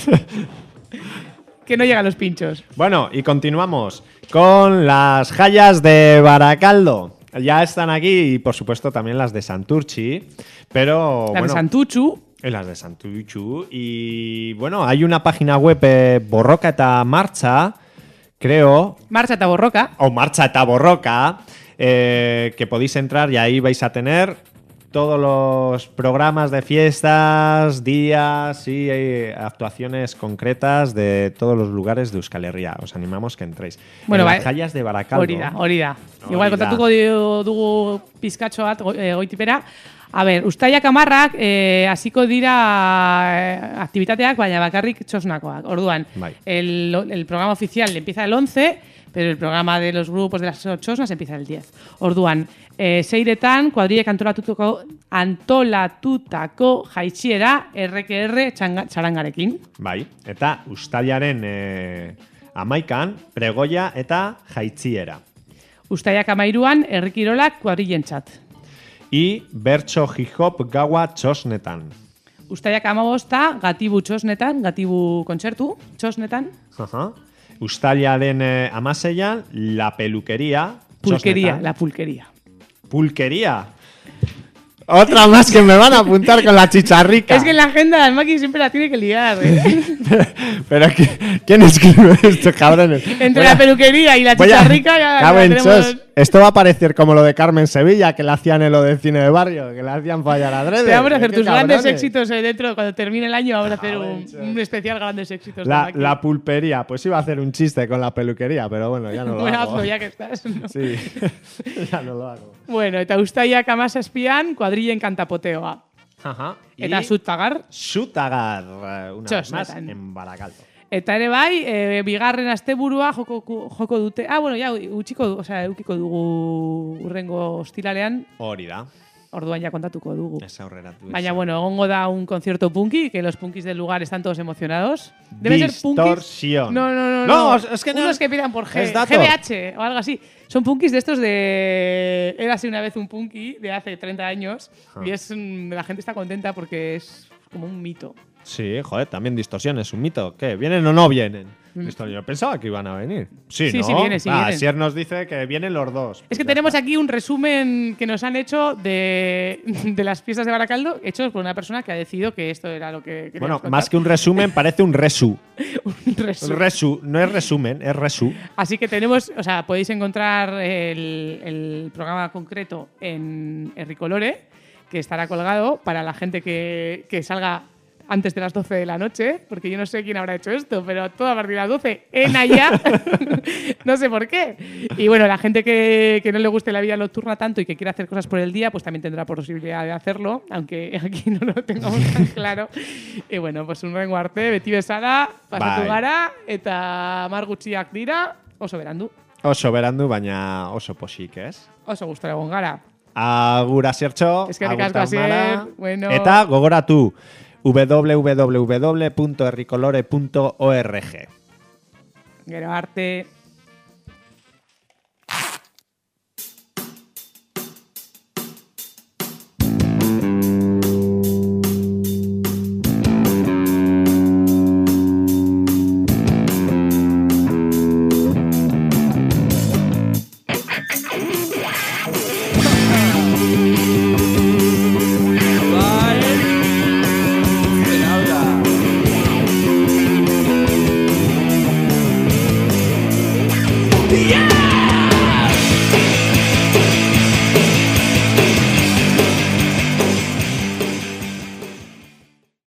Que no llegan los pinchos. Bueno, y continuamos con las jallas de Baracaldo. Ya están aquí y por supuesto también las de Santurchi. Pero las bueno, de Santuchu. Las de Santuchu. Y bueno, hay una página web eh, Borroka eta Marcha, creo. Marcha eta Borroka. O Marcha eta Borroka. Eh, que podéis entrar y ahí vais a tener todos los programas de fiestas, días y eh, actuaciones concretas de todos los lugares de Euskal Herria. Os animamos que entréis. Bueno, en bai, las jallas de Barakaldo. Horida, horida. Igual kontatuko dugu pizkatxo bat e, goitipera. A ver, ustailak amarrak eh, hasiko dira eh, aktivitateak, baina bakarrik txosnakoak. Orduan, bai. el, el programa oficial empieza el once, pero el programa de los grupos de las txosnas empieza el diez. Orduan, eh, seiretan, kuadrilek antolatutako, antolatutako jaitsiera erre ke erre txarangarekin. Bai, eta ustailaren eh, amaikan, pregoia eta jaitsiera. Ustailak amairuan, herri kirolak kuadrilentzat. I bertso hip-hop gaua txosnetan. Ustailak amabosta, gatibu txosnetan, gatibu kontzertu txosnetan. Aha. Ustailaren eh, amaseian, la peluquería. Pulquería, txosnetan. la pulquería. Pulquería. Otra más que me van a apuntar con la chicharrica. Es que en la agenda el Maki siempre la tiene que liar, ¿eh? Pero ¿quién escribe esto, cabrones? Entre la peluquería y la chicharrica a, ya, ya tenemos... Chos, esto va a parecer como lo de Carmen Sevilla, que le hacían en lo de cine de barrio, que le hacían fallar adrede. Te vamos a hacer tus cabrones. grandes éxitos eh, dentro, cuando termine el año vamos a hacer un, un especial grandes éxitos. La, la pulpería, pues iba a hacer un chiste con la peluquería, pero bueno, ya no lo bueno, hago. hazlo ya que estás, ¿no? Sí, ya no lo hago. Bueno, eta ustailak amazazpian kuadrillen kantapoteoa. Ajá. Eta Zutagar. Zutagar, una vez más, Txosnetan. en Barakaldo. Eta ere bai, e, bigarren asteburua joko, joko dute. Ah, bueno, ya, utxiko, o sea, eukiko dugu urrengo ostiralean. Hori da. Orduan ya kontatuko dugu. Esa aurreratu. Baina, bueno, egongo da un concierto punky, que los punkis del lugar están todos emocionados. Debe ser punkis. Distorsión. No, no, no. No, no. es que no. Unos que pidan por G, Es dato. G B H o algo así. Son punkis de estos de... Érase una vez un punky de hace treinta años. Ah. Y es mm, la gente está contenta porque es como un mito. Sí, joder, también Distorsión es un mito. ¿Qué? ¿Vienen o no vienen? Distorsión. Yo pensaba que iban a venir. Sí, Sí, ¿no? sí, viene, sí, ah, vienen. Sier nos dice que vienen los dos. Es que tenemos aquí un resumen que nos han hecho de, de las fiestas de Baracaldo, hechos por una persona que ha decidido que esto era lo que queríamos Bueno, contar. más que un resumen, parece un resu. un resumen. Un resu. No es resumen, es resu. Así que tenemos, o sea, podéis encontrar el, el programa concreto en Herricolore, que estará colgado para la gente que, que salga antes de las doce de la noche, porque yo no sé quién habrá hecho esto, pero todo a partir de las doce en allá, no sé por qué. Y bueno, la gente que, que no le guste la vida nocturna tanto y que quiera hacer cosas por el día, pues también tendrá posibilidad de hacerlo, aunque aquí no lo tengamos tan claro. Y bueno, pues un rengo arte, beti bezala, pasatu Bai. gara, eta mar gutxiak dira, oso berandu. Oso berandu, baina oso posik, ez? Oso gustora egon gara. Agur Asiertxo, Eskerrik agur asko, Tamara. Asier. Bueno. Eta gogoratu, w w w punto herricolore punto org. Gero arte. Yeah!